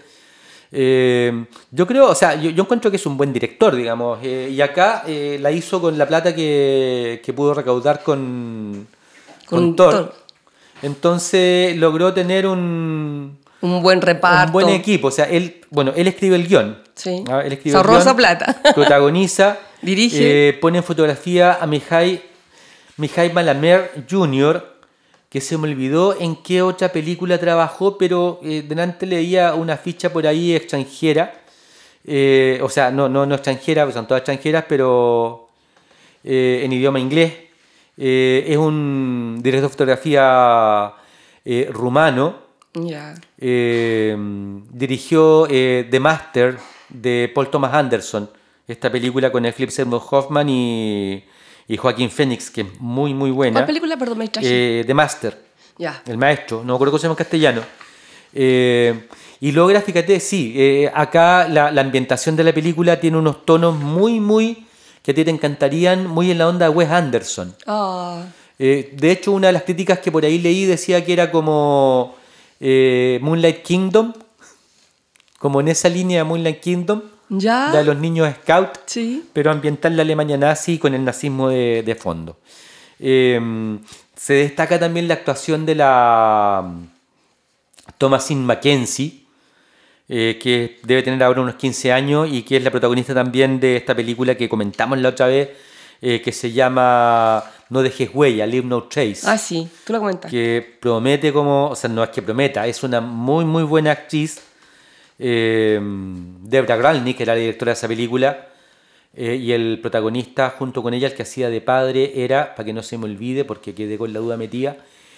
Eh, yo creo, o sea, yo, yo encuentro que es un buen director, digamos. Eh, y acá eh, la hizo con la plata que, que pudo recaudar con, con, con Thor. Thor. Entonces logró tener un... Un buen reparto. Un buen equipo. O sea, él, bueno, él escribe el guión. Sí. ¿Ah? Él escribe el guión, plata. Protagoniza. Dirige. Eh, pone en fotografía a Mihai, Mihai Malamer junior, que se me olvidó en qué otra película trabajó, pero eh, delante leía una ficha por ahí extranjera. eh, o sea, no, no, no extranjera, pues son todas extranjeras, pero eh, en idioma inglés. Eh, es un director de fotografía eh, rumano. Ya. Eh, dirigió eh, The Master de Paul Thomas Anderson, esta película con el Philip Seymour Hoffman y, y Joaquín Phoenix, que es muy muy buena. ¿Cuál película? Perdón, me distraje. Eh, The Master, Ya. el maestro, no me acuerdo cómo se llama en castellano. Eh, y logra, fíjate, sí, eh, acá la, la ambientación de la película tiene unos tonos muy muy que a ti te encantarían, muy en la onda de Wes Anderson. Ah, Eh, de hecho, una de las críticas que por ahí leí decía que era como eh, Moonlight Kingdom, como en esa línea de Moonlight Kingdom, ¿ya? de los niños scout, Sí. pero ambientar la Alemania nazi con el nazismo de, de fondo. Eh, se destaca también la actuación de la Thomasin Mackenzie, eh, que debe tener ahora unos quince años y que es la protagonista también de esta película que comentamos la otra vez, eh, que se llama No dejes huella, Leave No Trace. Ah, sí, tú lo comentas. Que promete como, o sea, no es que prometa, es una muy muy buena actriz. Eh, Debra Gralnik, que era la directora de esa película, eh, y el protagonista junto con ella, el que hacía de padre, era, para que no se me olvide porque quedé con la duda metida,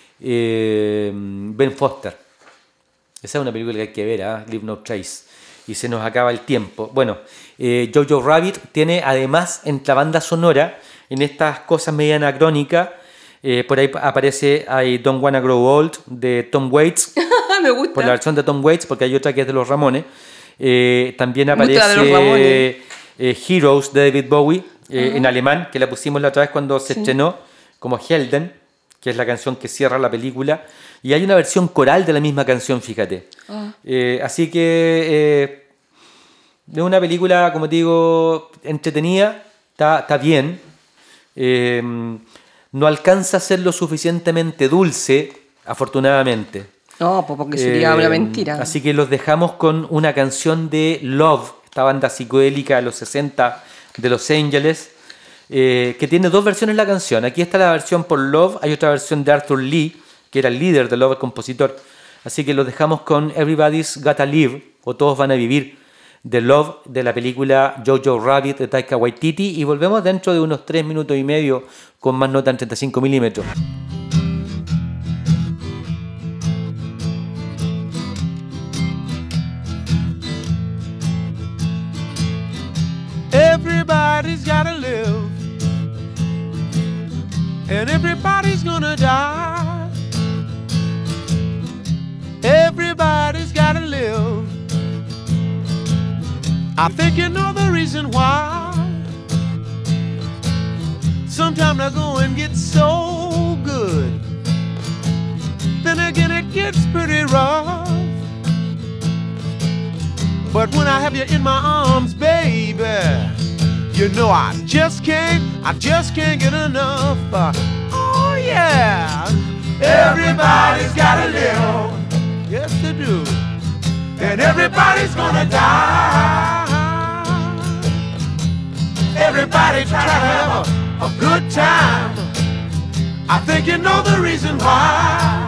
eh, Ben Foster. Esa es una película que hay que ver, ¿eh? Leave No Trace. Y se nos acaba el tiempo. Bueno, eh, Jojo Rabbit tiene además en la banda sonora, en estas cosas medio anacrónicas, eh, por ahí aparece I Don't Wanna Grow Old de Tom Waits, Me gusta. por la versión de Tom Waits, porque hay otra que es de los Ramones. Eh, también Me gusta la de los aparece Ramones. eh, Heroes de David Bowie, eh, Ajá. en alemán, que la pusimos la otra vez cuando se Sí. estrenó, como Helden, que es la canción que cierra la película. Y hay una versión coral de la misma canción, fíjate. Ah. Eh, así que eh, es una película, como te digo, entretenida, está, está bien. Eh, no alcanza a ser lo suficientemente dulce, afortunadamente. No, pues porque sería Eh, una mentira. Así que los dejamos con una canción de Love, esta banda psicodélica de los sesenta de Los Ángeles, eh, que tiene dos versiones la canción. Aquí está la versión por Love, hay otra versión de Arthur Lee, que era el líder de Love, el compositor. Así que los dejamos con Everybody's Gotta Live, o Todos Van a Vivir, de Love, de la película Jojo Rabbit de Taika Waititi, y volvemos dentro de unos tres minutos y medio con más nota en treinta y cinco milímetros. Everybody's gotta live, and everybody's gonna die. Everybody's gotta live. I think you know the reason why. Sometimes the going gets so good, then again it gets pretty rough. But when I have you in my arms, baby, you know I just can't, I just can't get enough. Uh, oh yeah, everybody's gotta live. Yes, they do. And everybody's gonna die. Everybody try to have a, a good time. I think you know the reason why.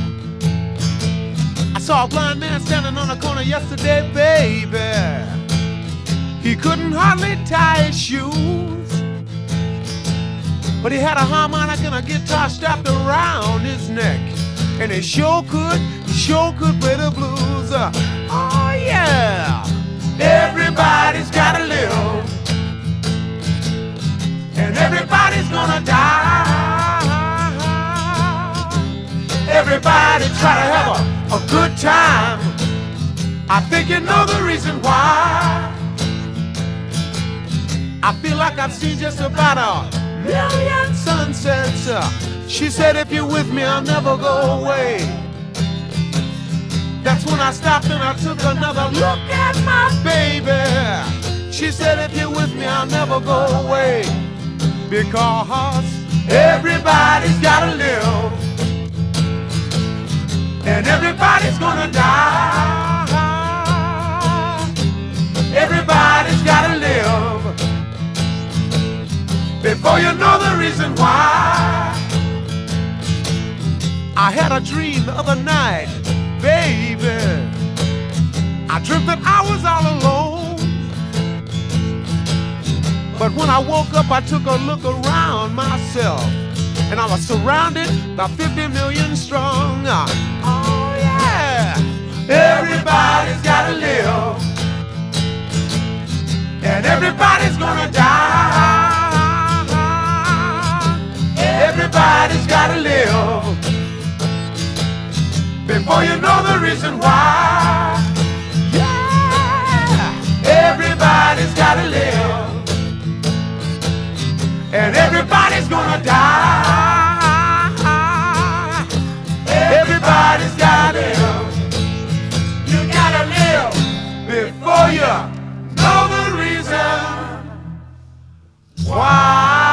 I saw a blind man standing on a corner yesterday, baby. He couldn't hardly tie his shoes, but he had a harmonica and a guitar strapped around his neck, and he sure could, he sure could play the blues. Uh, oh yeah, everybody's gotta live, and everybody's gonna die. Everybody try to have a, a good time. I think you know the reason why. I feel like I've seen just about a million sunsets. Uh, she said, if you're with me, I'll never go away. That's when I stopped and I took another look at my baby. She said, if you're with me, I'll never go away. Because everybody's gotta live, and everybody's gonna die. Everybody's gotta live before you know the reason why. I had a dream the other night, baby. I dreamt that I was all alone, But when I woke up, I took a look around myself, and I was surrounded by fifty million strong. Oh yeah, everybody's gotta live, and everybody's gonna die. Everybody's gotta live before you know the reason why. Yeah, everybody's gotta live, and everybody's gonna die. Everybody's gotta live. You gotta live before you know the reason why.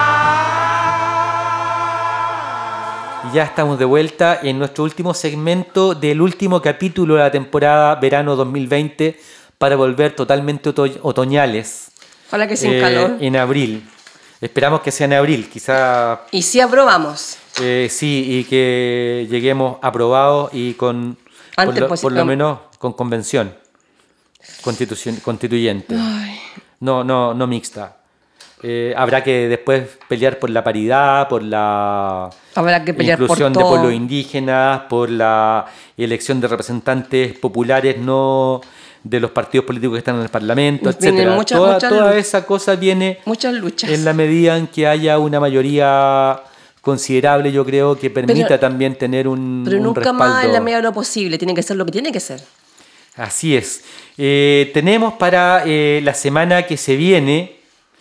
Y ya estamos de vuelta en nuestro último segmento del último capítulo de la temporada verano dos mil veinte para volver totalmente oto- otoñales. Ojalá que sin eh, calor. En abril. Esperamos que sea en abril, quizá Y si aprobamos. eh, sí, y que lleguemos aprobados y con, por Antes lo, posi- por lo menos con convención constitución, constituyente. Ay. No, no, no mixta. Eh, habrá que después pelear por la paridad, por la Habrá que pelear por inclusión de todo. pueblos indígenas, por la elección de representantes populares, no de los partidos políticos que están en el Parlamento, Vienen etcétera. muchas- Toda, muchas toda luchas. esa cosa viene Muchas luchas. en la medida en que haya una mayoría considerable, yo creo, que permita Pero- también tener un, Pero un nunca respaldo. más en la medida de lo posible. Tiene que ser lo que tiene que ser. Así es. Eh, tenemos para eh, la semana que se viene,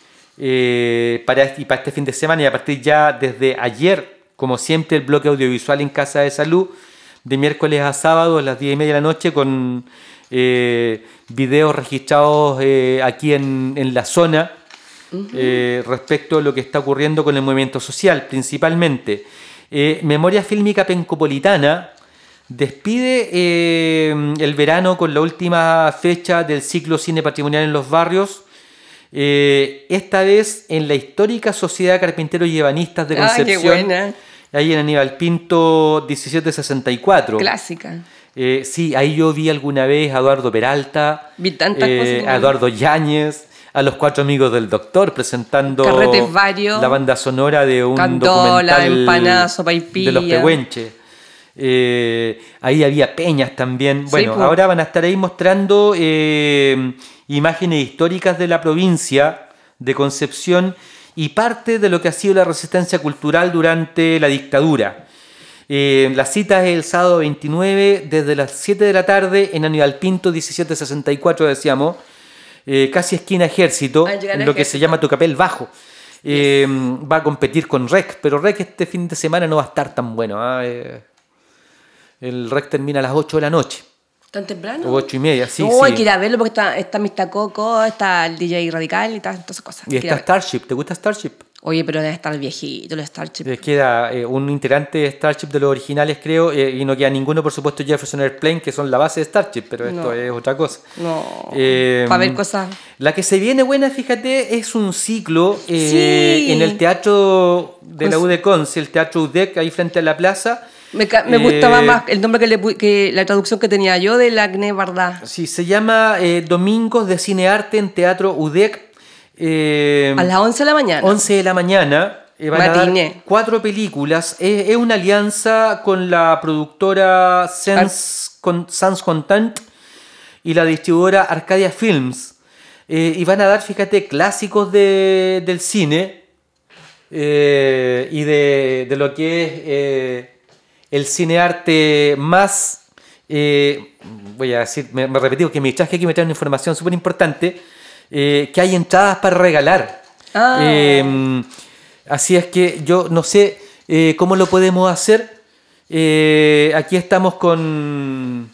eh, para, y para este fin de semana, y a partir ya desde ayer, como siempre, el bloque audiovisual en Casa de Salud, de miércoles a sábado a las diez y media de la noche, con eh, videos registrados eh, aquí en, en la zona, eh, respecto a lo que está ocurriendo con el movimiento social, principalmente. Eh, Memoria Fílmica Pencopolitana despide eh, el verano con la última fecha del ciclo Cine Patrimonial en los Barrios, eh, esta vez en la histórica Sociedad Carpinteros y Ebanistas de Ay, qué Concepción, buena. ahí en Aníbal Pinto diecisiete sesenta y cuatro. Clásica. Eh, sí, ahí yo vi alguna vez a Eduardo Peralta, Vi tantas eh, cosas que a me- Eduardo Yáñez, a los cuatro amigos del doctor presentando Carretes varios. la banda sonora de un Candola, documental empanada, sopaipilla. de los Pehuenches. Eh, ahí había peñas también. Sí, Bueno, po. ahora van a estar ahí mostrando eh, imágenes históricas de la provincia de Concepción y parte de lo que ha sido la resistencia cultural durante la dictadura. Eh, la cita es el sábado veintinueve desde las siete de la tarde en Aníbal Pinto diecisiete sesenta y cuatro, decíamos, eh, casi esquina Ejército, Al llegar en a lo que se Ejército. llama Tucapel Bajo. Eh, va a competir con R E C, pero R E C este fin de semana no va a estar tan bueno. ¿ah? Eh, el R E C termina a las ocho de la noche, ¿Tan temprano? o ocho y media, sí, no, sí. hay que ir a verlo porque está, está mister Coco, está el D J Radical y tal, todas esas cosas. Y Hay que ir a está ver. Starship, ¿te gusta Starship? Oye, pero debe estar viejito el Starship. Eh, queda eh, un integrante de Starship de los originales, creo, eh, y no queda ninguno, por supuesto, Jefferson Airplane, que son la base de Starship, pero esto No. es otra cosa. No. Eh, Para ver cosas. La que se viene buena, fíjate, es un ciclo eh, Sí. en el teatro de la Cons- U de Conce, el teatro U D E C, ahí frente a la plaza. Me, ca- me Eh, gustaba más el nombre que le pu- que la traducción que tenía yo del Acné Bardá. Sí, se llama eh, Domingos de Cine Arte en Teatro U D E C. eh, A las once de la mañana. once de la mañana. eh, van a dar Matiné. cuatro películas. Es, es una alianza con la productora Sense, con, Sans Content y la distribuidora Arcadia Films. Eh, y van a dar, fíjate, clásicos de, del cine eh, y de, de lo que es eh, el cinearte más... eh, voy a decir, me, me repetí que me traje aquí me trae una información súper importante, eh, que hay entradas para regalar. Ah. Eh, así es que yo no sé eh, cómo lo podemos hacer. Eh, aquí estamos con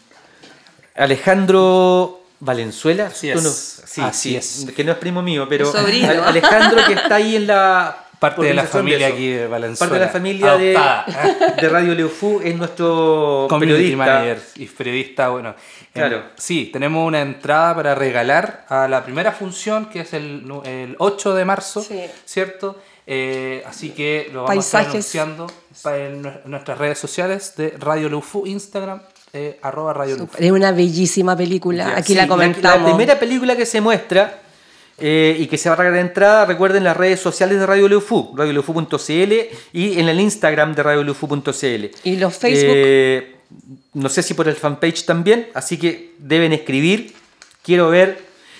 Alejandro Valenzuela. Así Tú es. no- sí, Así sí, es. que no es primo mío, pero Es sobrino. Ale- Alejandro, que está ahí en la Parte de la organización familia eso. aquí de Valenzuela. Parte de la familia de, Adoptada. de Radio Leufú, es nuestro Community periodista. manager y periodista, bueno. en- Claro. sí, tenemos una entrada para regalar a la primera función, que es el, nu- el ocho de marzo, Sí. ¿cierto? Eh, así que lo vamos a estar Paisajes. anunciando pa- en, nue- en nuestras redes sociales de Radio Leufú, Instagram, eh, arroba Radio Leufú. Es una bellísima película. Ya, Aquí sí, la comentamos. La, primera película que se muestra eh, y que se va a regalar entrada. Recuerden las redes sociales de Radio Leufu, radio leufu punto c l y en el Instagram de radio leufu punto c l. Y los Facebook. Eh, no sé si por el fanpage también, así que deben escribir. Quiero ver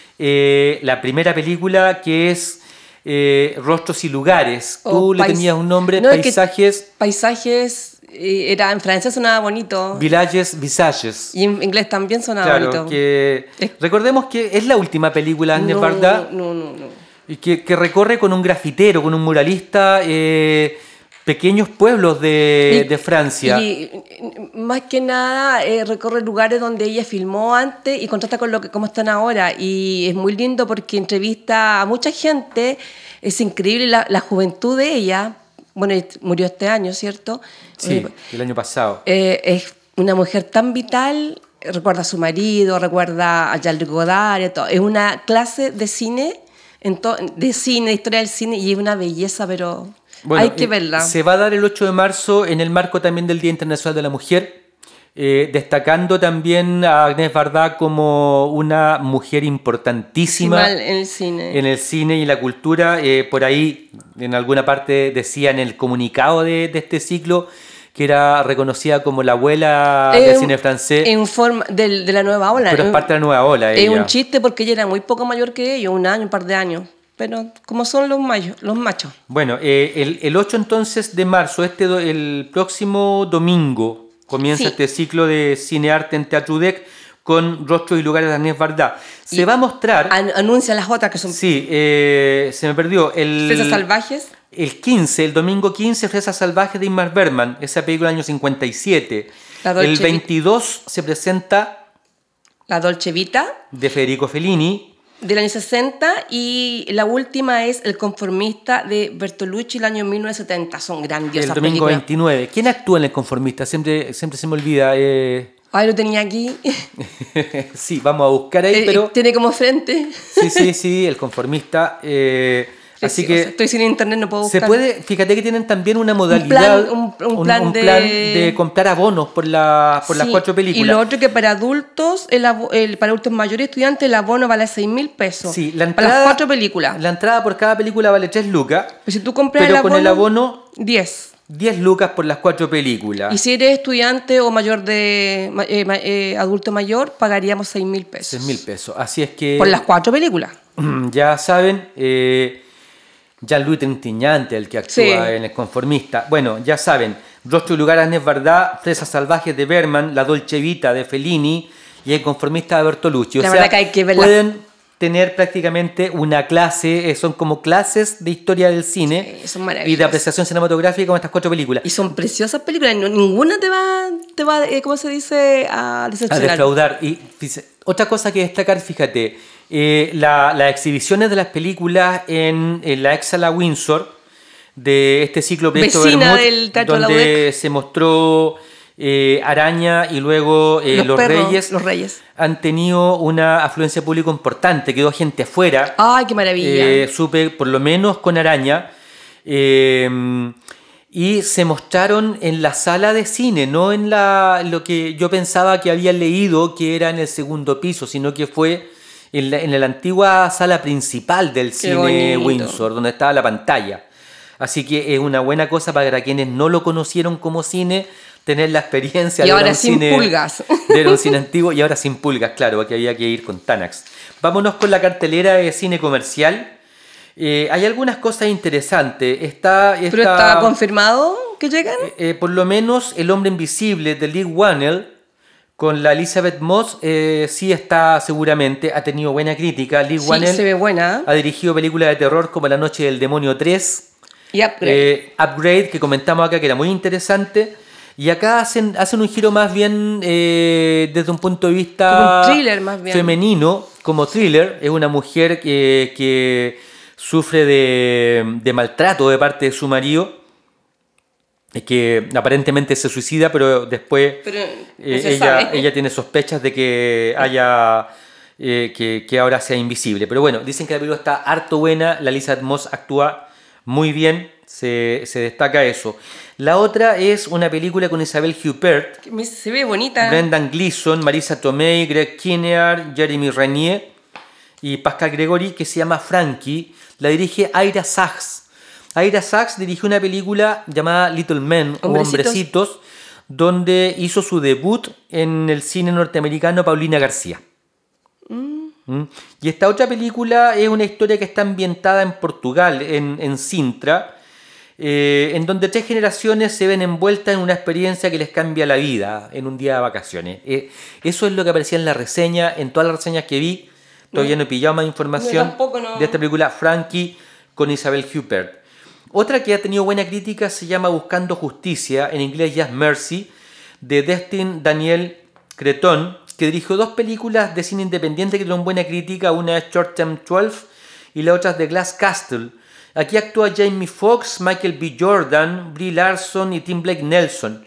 eh, la primera película que es eh, Rostros y Lugares. Tú O le pais- tenías un nombre, No, es que Paisajes, Paisajes, eh, era en francés sonaba bonito. Villages, Visages. Y en inglés también sonaba Claro, bonito. que Es- recordemos que es la última película de Agnès no, Varda no, no, no. y que, que recorre con un grafitero, con un muralista, eh, pequeños pueblos de, Y- de Francia. Y eh, más que nada eh, recorre lugares donde ella filmó antes y contrasta con lo que cómo están ahora. Y es muy lindo porque entrevista a mucha gente. Es increíble la, la juventud de ella. Bueno, murió este año, ¿cierto? Sí, Eh, el año pasado. eh, es una mujer tan vital. Recuerda a su marido, recuerda a Jean-Luc Godard y todo. Es una clase de cine, en to- de cine, de historia del cine, y es una belleza, pero hay que eh, verla. Se va a dar el ocho de marzo en el marco también del Día Internacional de la Mujer, eh, destacando también a Agnès Varda como una mujer Sí, importantísima mal en el cine. en el cine y en la cultura. Eh, por ahí, en alguna parte decía en el comunicado de, de este ciclo que era reconocida como la abuela Es del un- cine francés, En forma del- de, la nueva ola. pero es parte de la nueva ola. Es ella. un chiste porque ella era muy poco mayor que ellos, un año, un par de años. Pero como son los, mayos, los machos. Bueno, eh, el, el ocho entonces de marzo, este do- el próximo domingo, comienza Sí. este ciclo de cinearte en Teatro U D E C con Rostros y Lugares de Agnès Varda. Se Y va a mostrar... An- anuncia las otras que son Sí, eh, se me perdió. El, Fresas Salvajes. El quince, el domingo quince, Fresas Salvajes de Ingmar Bergman, esa película del año cincuenta y siete. La Dolce El Vita. veintidós se presenta La Dolce Vita, de Federico Fellini. del año sesenta, y la última es El Conformista de Bertolucci, el año mil novecientos setenta. Son grandiosas El domingo películas. veintinueve. ¿Quién actúa en El Conformista? Siempre, siempre se me olvida. eh. Ay, lo tenía aquí. Sí, vamos a buscar ahí, Eh, pero... Tiene como frente. Sí, sí, sí, El Conformista. eh, así Preciosa. que Estoy sin internet, no puedo se buscar. puede, fíjate que tienen también una modalidad, un- un plan de- de comprar abonos por, la, por las Sí, cuatro películas. Y lo otro que para adultos, el, abo- el- para adultos mayores estudiantes, el abono vale seis mil pesos. Sí, la para entrada, las cuatro películas. La entrada por cada película vale tres lucas, Pero si tú compras pero el abono, con el abono diez. diez lucas por las cuatro películas. Y si eres estudiante o mayor de ma- eh, ma- eh, adulto mayor, pagaríamos seis mil pesos. seis mil pesos. Así es que Por las cuatro películas. ya saben, eh, Jean-Louis Trintignant, el que actúa Sí. en El Conformista. Bueno, ya saben, Rostro y Lugar de Agnès Varda, Fresas Salvajes de Bergman, La Dolce Vita de Fellini y El Conformista de Bertolucci. O La sea, verdad que hay que verla. pueden tener prácticamente una clase, eh, son como clases de historia del cine Sí, son y maravillosas. de apreciación cinematográfica con estas cuatro películas. Y son preciosas películas. No- ninguna te va, te va eh, ¿cómo se dice? A A decepcionar. defraudar. Y dice, otra cosa que destacar, fíjate, eh, la- las exhibiciones de las películas en, en la ex sala Windsor de este ciclo Proyecto Vecina Bermud, del Teatro de la donde U D E C. se mostró eh, Araña y luego eh, Los Los, perros, Reyes, Los Reyes. han tenido una afluencia de público importante, quedó gente afuera. Ay, qué maravilla. Eh, supe por lo menos con Araña. eh, y se mostraron en la sala de cine, no en la, lo que yo pensaba que había leído que era en el segundo piso, sino que fue en la, en la antigua sala principal del cine bonito. Windsor, donde estaba la pantalla. Así que es una buena cosa para quienes no lo conocieron como cine, tener la experiencia Y de ver ahora un sin cine, pulgas. de ver un cine antiguo y ahora sin pulgas, claro, porque había que ir con Tanax. Vámonos con la cartelera de cine comercial. Eh, hay algunas cosas interesantes. Está, ¿Pero está, está confirmado que llegan? eh, por lo menos El Hombre Invisible de Lee Whannell con la Elizabeth Moss eh, sí está seguramente, ha tenido buena crítica. Lee Sí, Whannell se ve buena. ha dirigido películas de terror como La Noche del Demonio tres, Y Upgrade. eh, Upgrade, que comentamos acá que era muy interesante. Y acá hacen, hacen un giro más bien eh, desde un punto de vista Como un thriller, más bien. femenino, como thriller. Es una mujer que, que sufre de, de maltrato de parte de su marido, que aparentemente se suicida, pero después Pero no eh, se ella, sabe. ella tiene sospechas de que haya eh, que, que ahora sea invisible. Pero bueno, dicen que la película está harto buena, la Elizabeth Moss actúa muy bien, se, se destaca eso. La otra es una película con Isabelle Huppert, Que me- Se ve bonita. Brendan Gleeson, Marisa Tomei, Greg Kinnear, Jeremy Renier y Pascal Gregory, que se llama Frankie. La dirige Ira Sachs. Ira Sachs dirigió una película llamada Little Men o Hombrecitos, donde hizo su debut en el cine norteamericano Paulina García. Mm. ¿Mm? Y esta otra película es una historia que está ambientada en Portugal, en, en Sintra, eh, en donde tres generaciones se ven envueltas en una experiencia que les cambia la vida en un día de vacaciones. Eh, eso es lo que aparecía en la reseña, en todas las reseñas que vi. Todavía no he pillado más información tampoco, no. de esta película Frankie con Isabel Huppert. Otra que ha tenido buena crítica se llama Buscando Justicia, en inglés Just Mercy, de Destin Daniel Cretton, que dirigió dos películas de cine independiente que tuvieron buena crítica. Una es Short Term doce y la otra es The Glass Castle. Aquí actúa Jamie Foxx, Michael B. Jordan, Brie Larson y Tim Blake Nelson.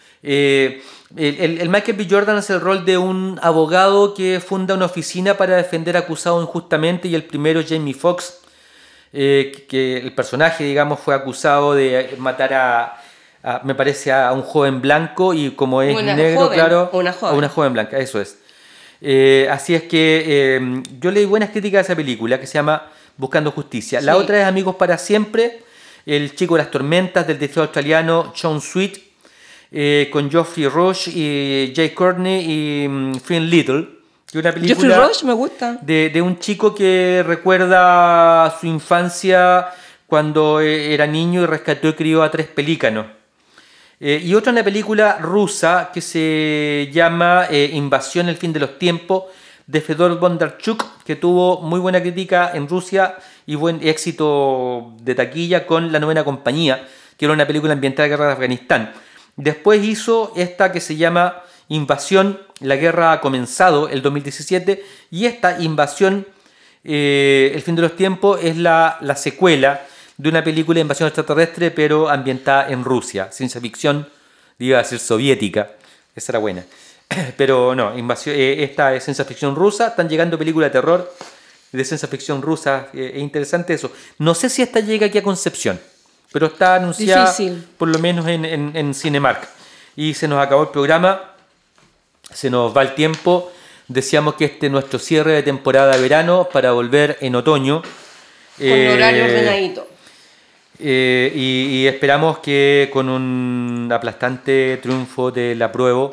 Eh, el, el, el Michael B. Jordan es el rol de un abogado que funda una oficina para defender acusados injustamente, y el primero, Jamie Foxx, eh, que, que el personaje, digamos, fue acusado de matar a, a me parece, a un joven blanco, y como es una negro, joven, claro, una joven. a una joven blanca, eso es. Eh, así es que eh, yo leí buenas críticas a esa película que se llama Buscando Justicia. La sí. otra es Amigos para Siempre, el chico de las tormentas del director australiano Sean Sweet, eh, con Geoffrey Rush y Jay Courtney y um, Finn Little. Una película Geoffrey Rush me gusta. De, de un chico que recuerda su infancia cuando era niño y rescató y crió a tres pelícanos. Eh, y otra, una película rusa que se llama eh, Invasión, el fin de los tiempos, de Fedor Bondarchuk, que tuvo muy buena crítica en Rusia y buen éxito de taquilla con La Novena Compañía, que era una película ambientada en la guerra de Afganistán. Después hizo esta que se llama Invasión, la guerra ha comenzado, el dos mil diecisiete, y esta Invasión, eh, el fin de los tiempos, es la, la secuela de una película de invasión extraterrestre, pero ambientada en Rusia. Ciencia ficción, iba a ser soviética, esa era buena. Pero no, invasión, eh, esta es ciencia ficción rusa. Están llegando películas de terror de ciencia ficción rusa. Eh, es interesante eso. No sé si esta llega aquí a Concepción, pero está anunciada Difícil. por lo menos en, en, en Cinemark. Y se nos acabó el programa, se nos va el tiempo. Deseamos que este es nuestro cierre de temporada de verano para volver en otoño. Con eh, horario ordenadito. Eh, y, y esperamos que con un aplastante triunfo del apruebo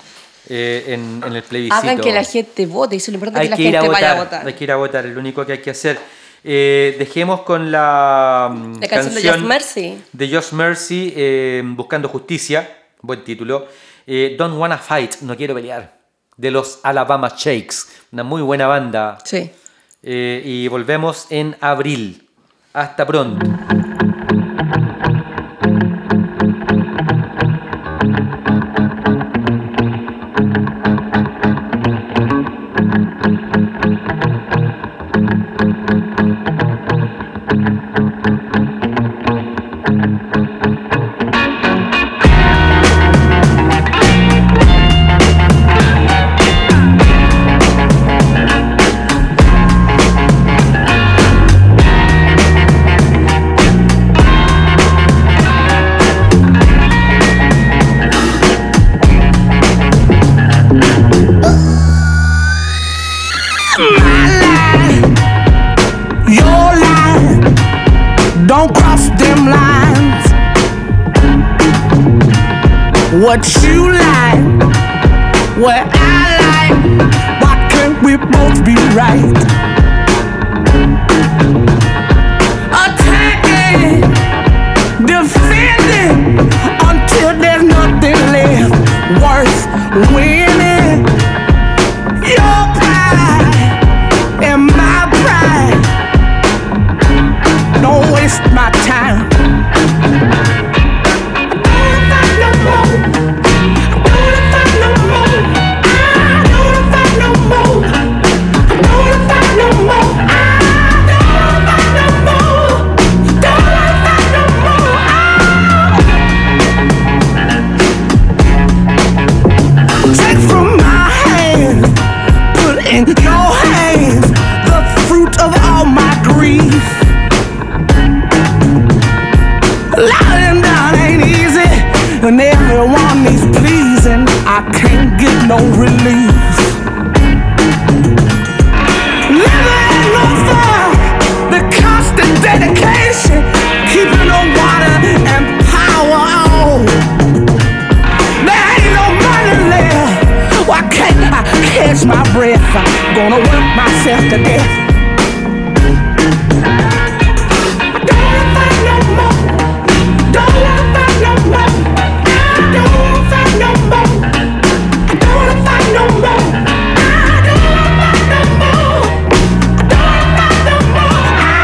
eh, en, en el plebiscito. Hagan que la gente vote, y eso es lo importante, hay que la que gente ir a vaya votar, a votar. Hay que ir a votar, es lo único que hay que hacer. Eh, dejemos con la, la canción, canción de Just Mercy. De Just Mercy, eh, Buscando Justicia, buen título. Eh, Don't Wanna Fight, no quiero pelear, de los Alabama Shakes, una muy buena banda. Sí. Eh, y volvemos en abril. Hasta pronto. What you like, what I like, why can't we both be right? Attacking, defending, until there's nothing left worth winning. Your pride and my pride, don't waste my time. In your hands, the fruit of all my grief. Lying down ain't easy, and everyone needs pleasing. I can't get no relief. Living gonna work myself to death. I don't wanna fight no more. Don't wanna fight no more. I don't wanna fight no more. I don't wanna fight no more. I don't wanna fight no more. I don't wanna fight no more.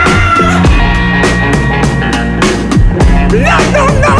Ah. No, no, no.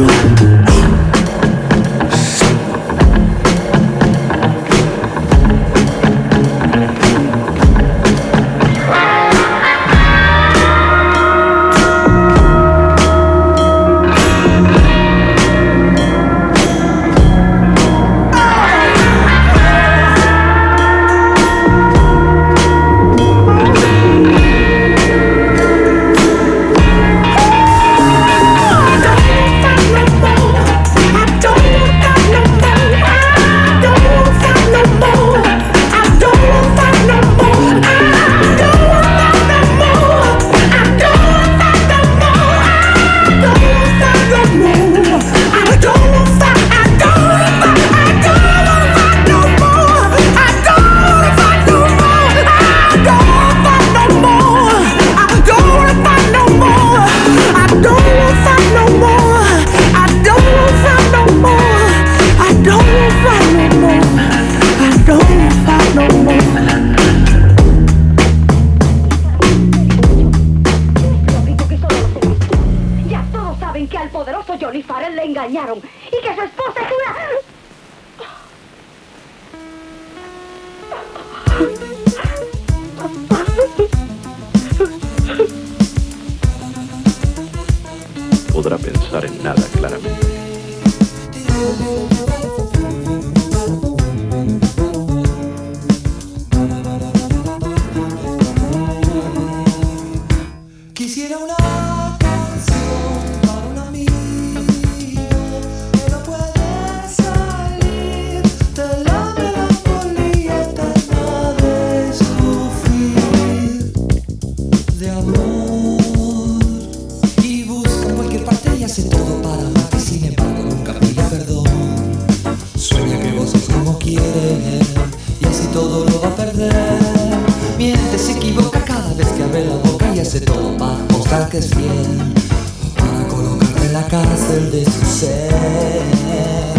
Podrá pensar en nada claramente. Quisiera una canción para un amigo que no puede salir de la melancolía eterna de sufrir de amor. Y busca en cualquier parte y hace todo para amarte, sin embargo nunca pide perdón. Sueña que vos sos como quiere y así todo lo va a perder. Miente, se equivoca cada vez que abre la boca y hace todo para mostrar que es fiel, para colocarte en la cárcel de su ser.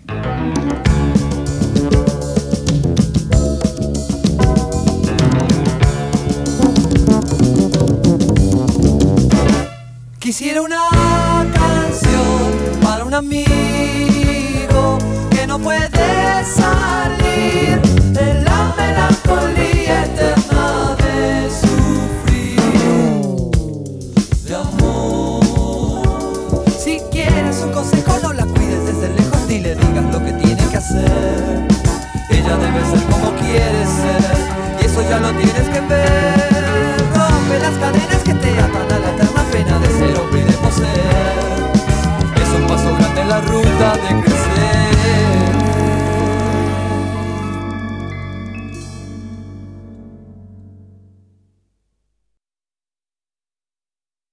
Quisiera una canción para un amigo que no puede salir de la melancolía eterna de sufrir de amor. Si quieres un consejo, no la cuides desde lejos ni le digas lo que tiene que hacer. Ella debe ser como quiere ser y eso ya lo tienes que ver. Rompe las cadenas que te atan a la eterna pena de ser hombre y de poseer. Es un paso grande en la ruta de crecer.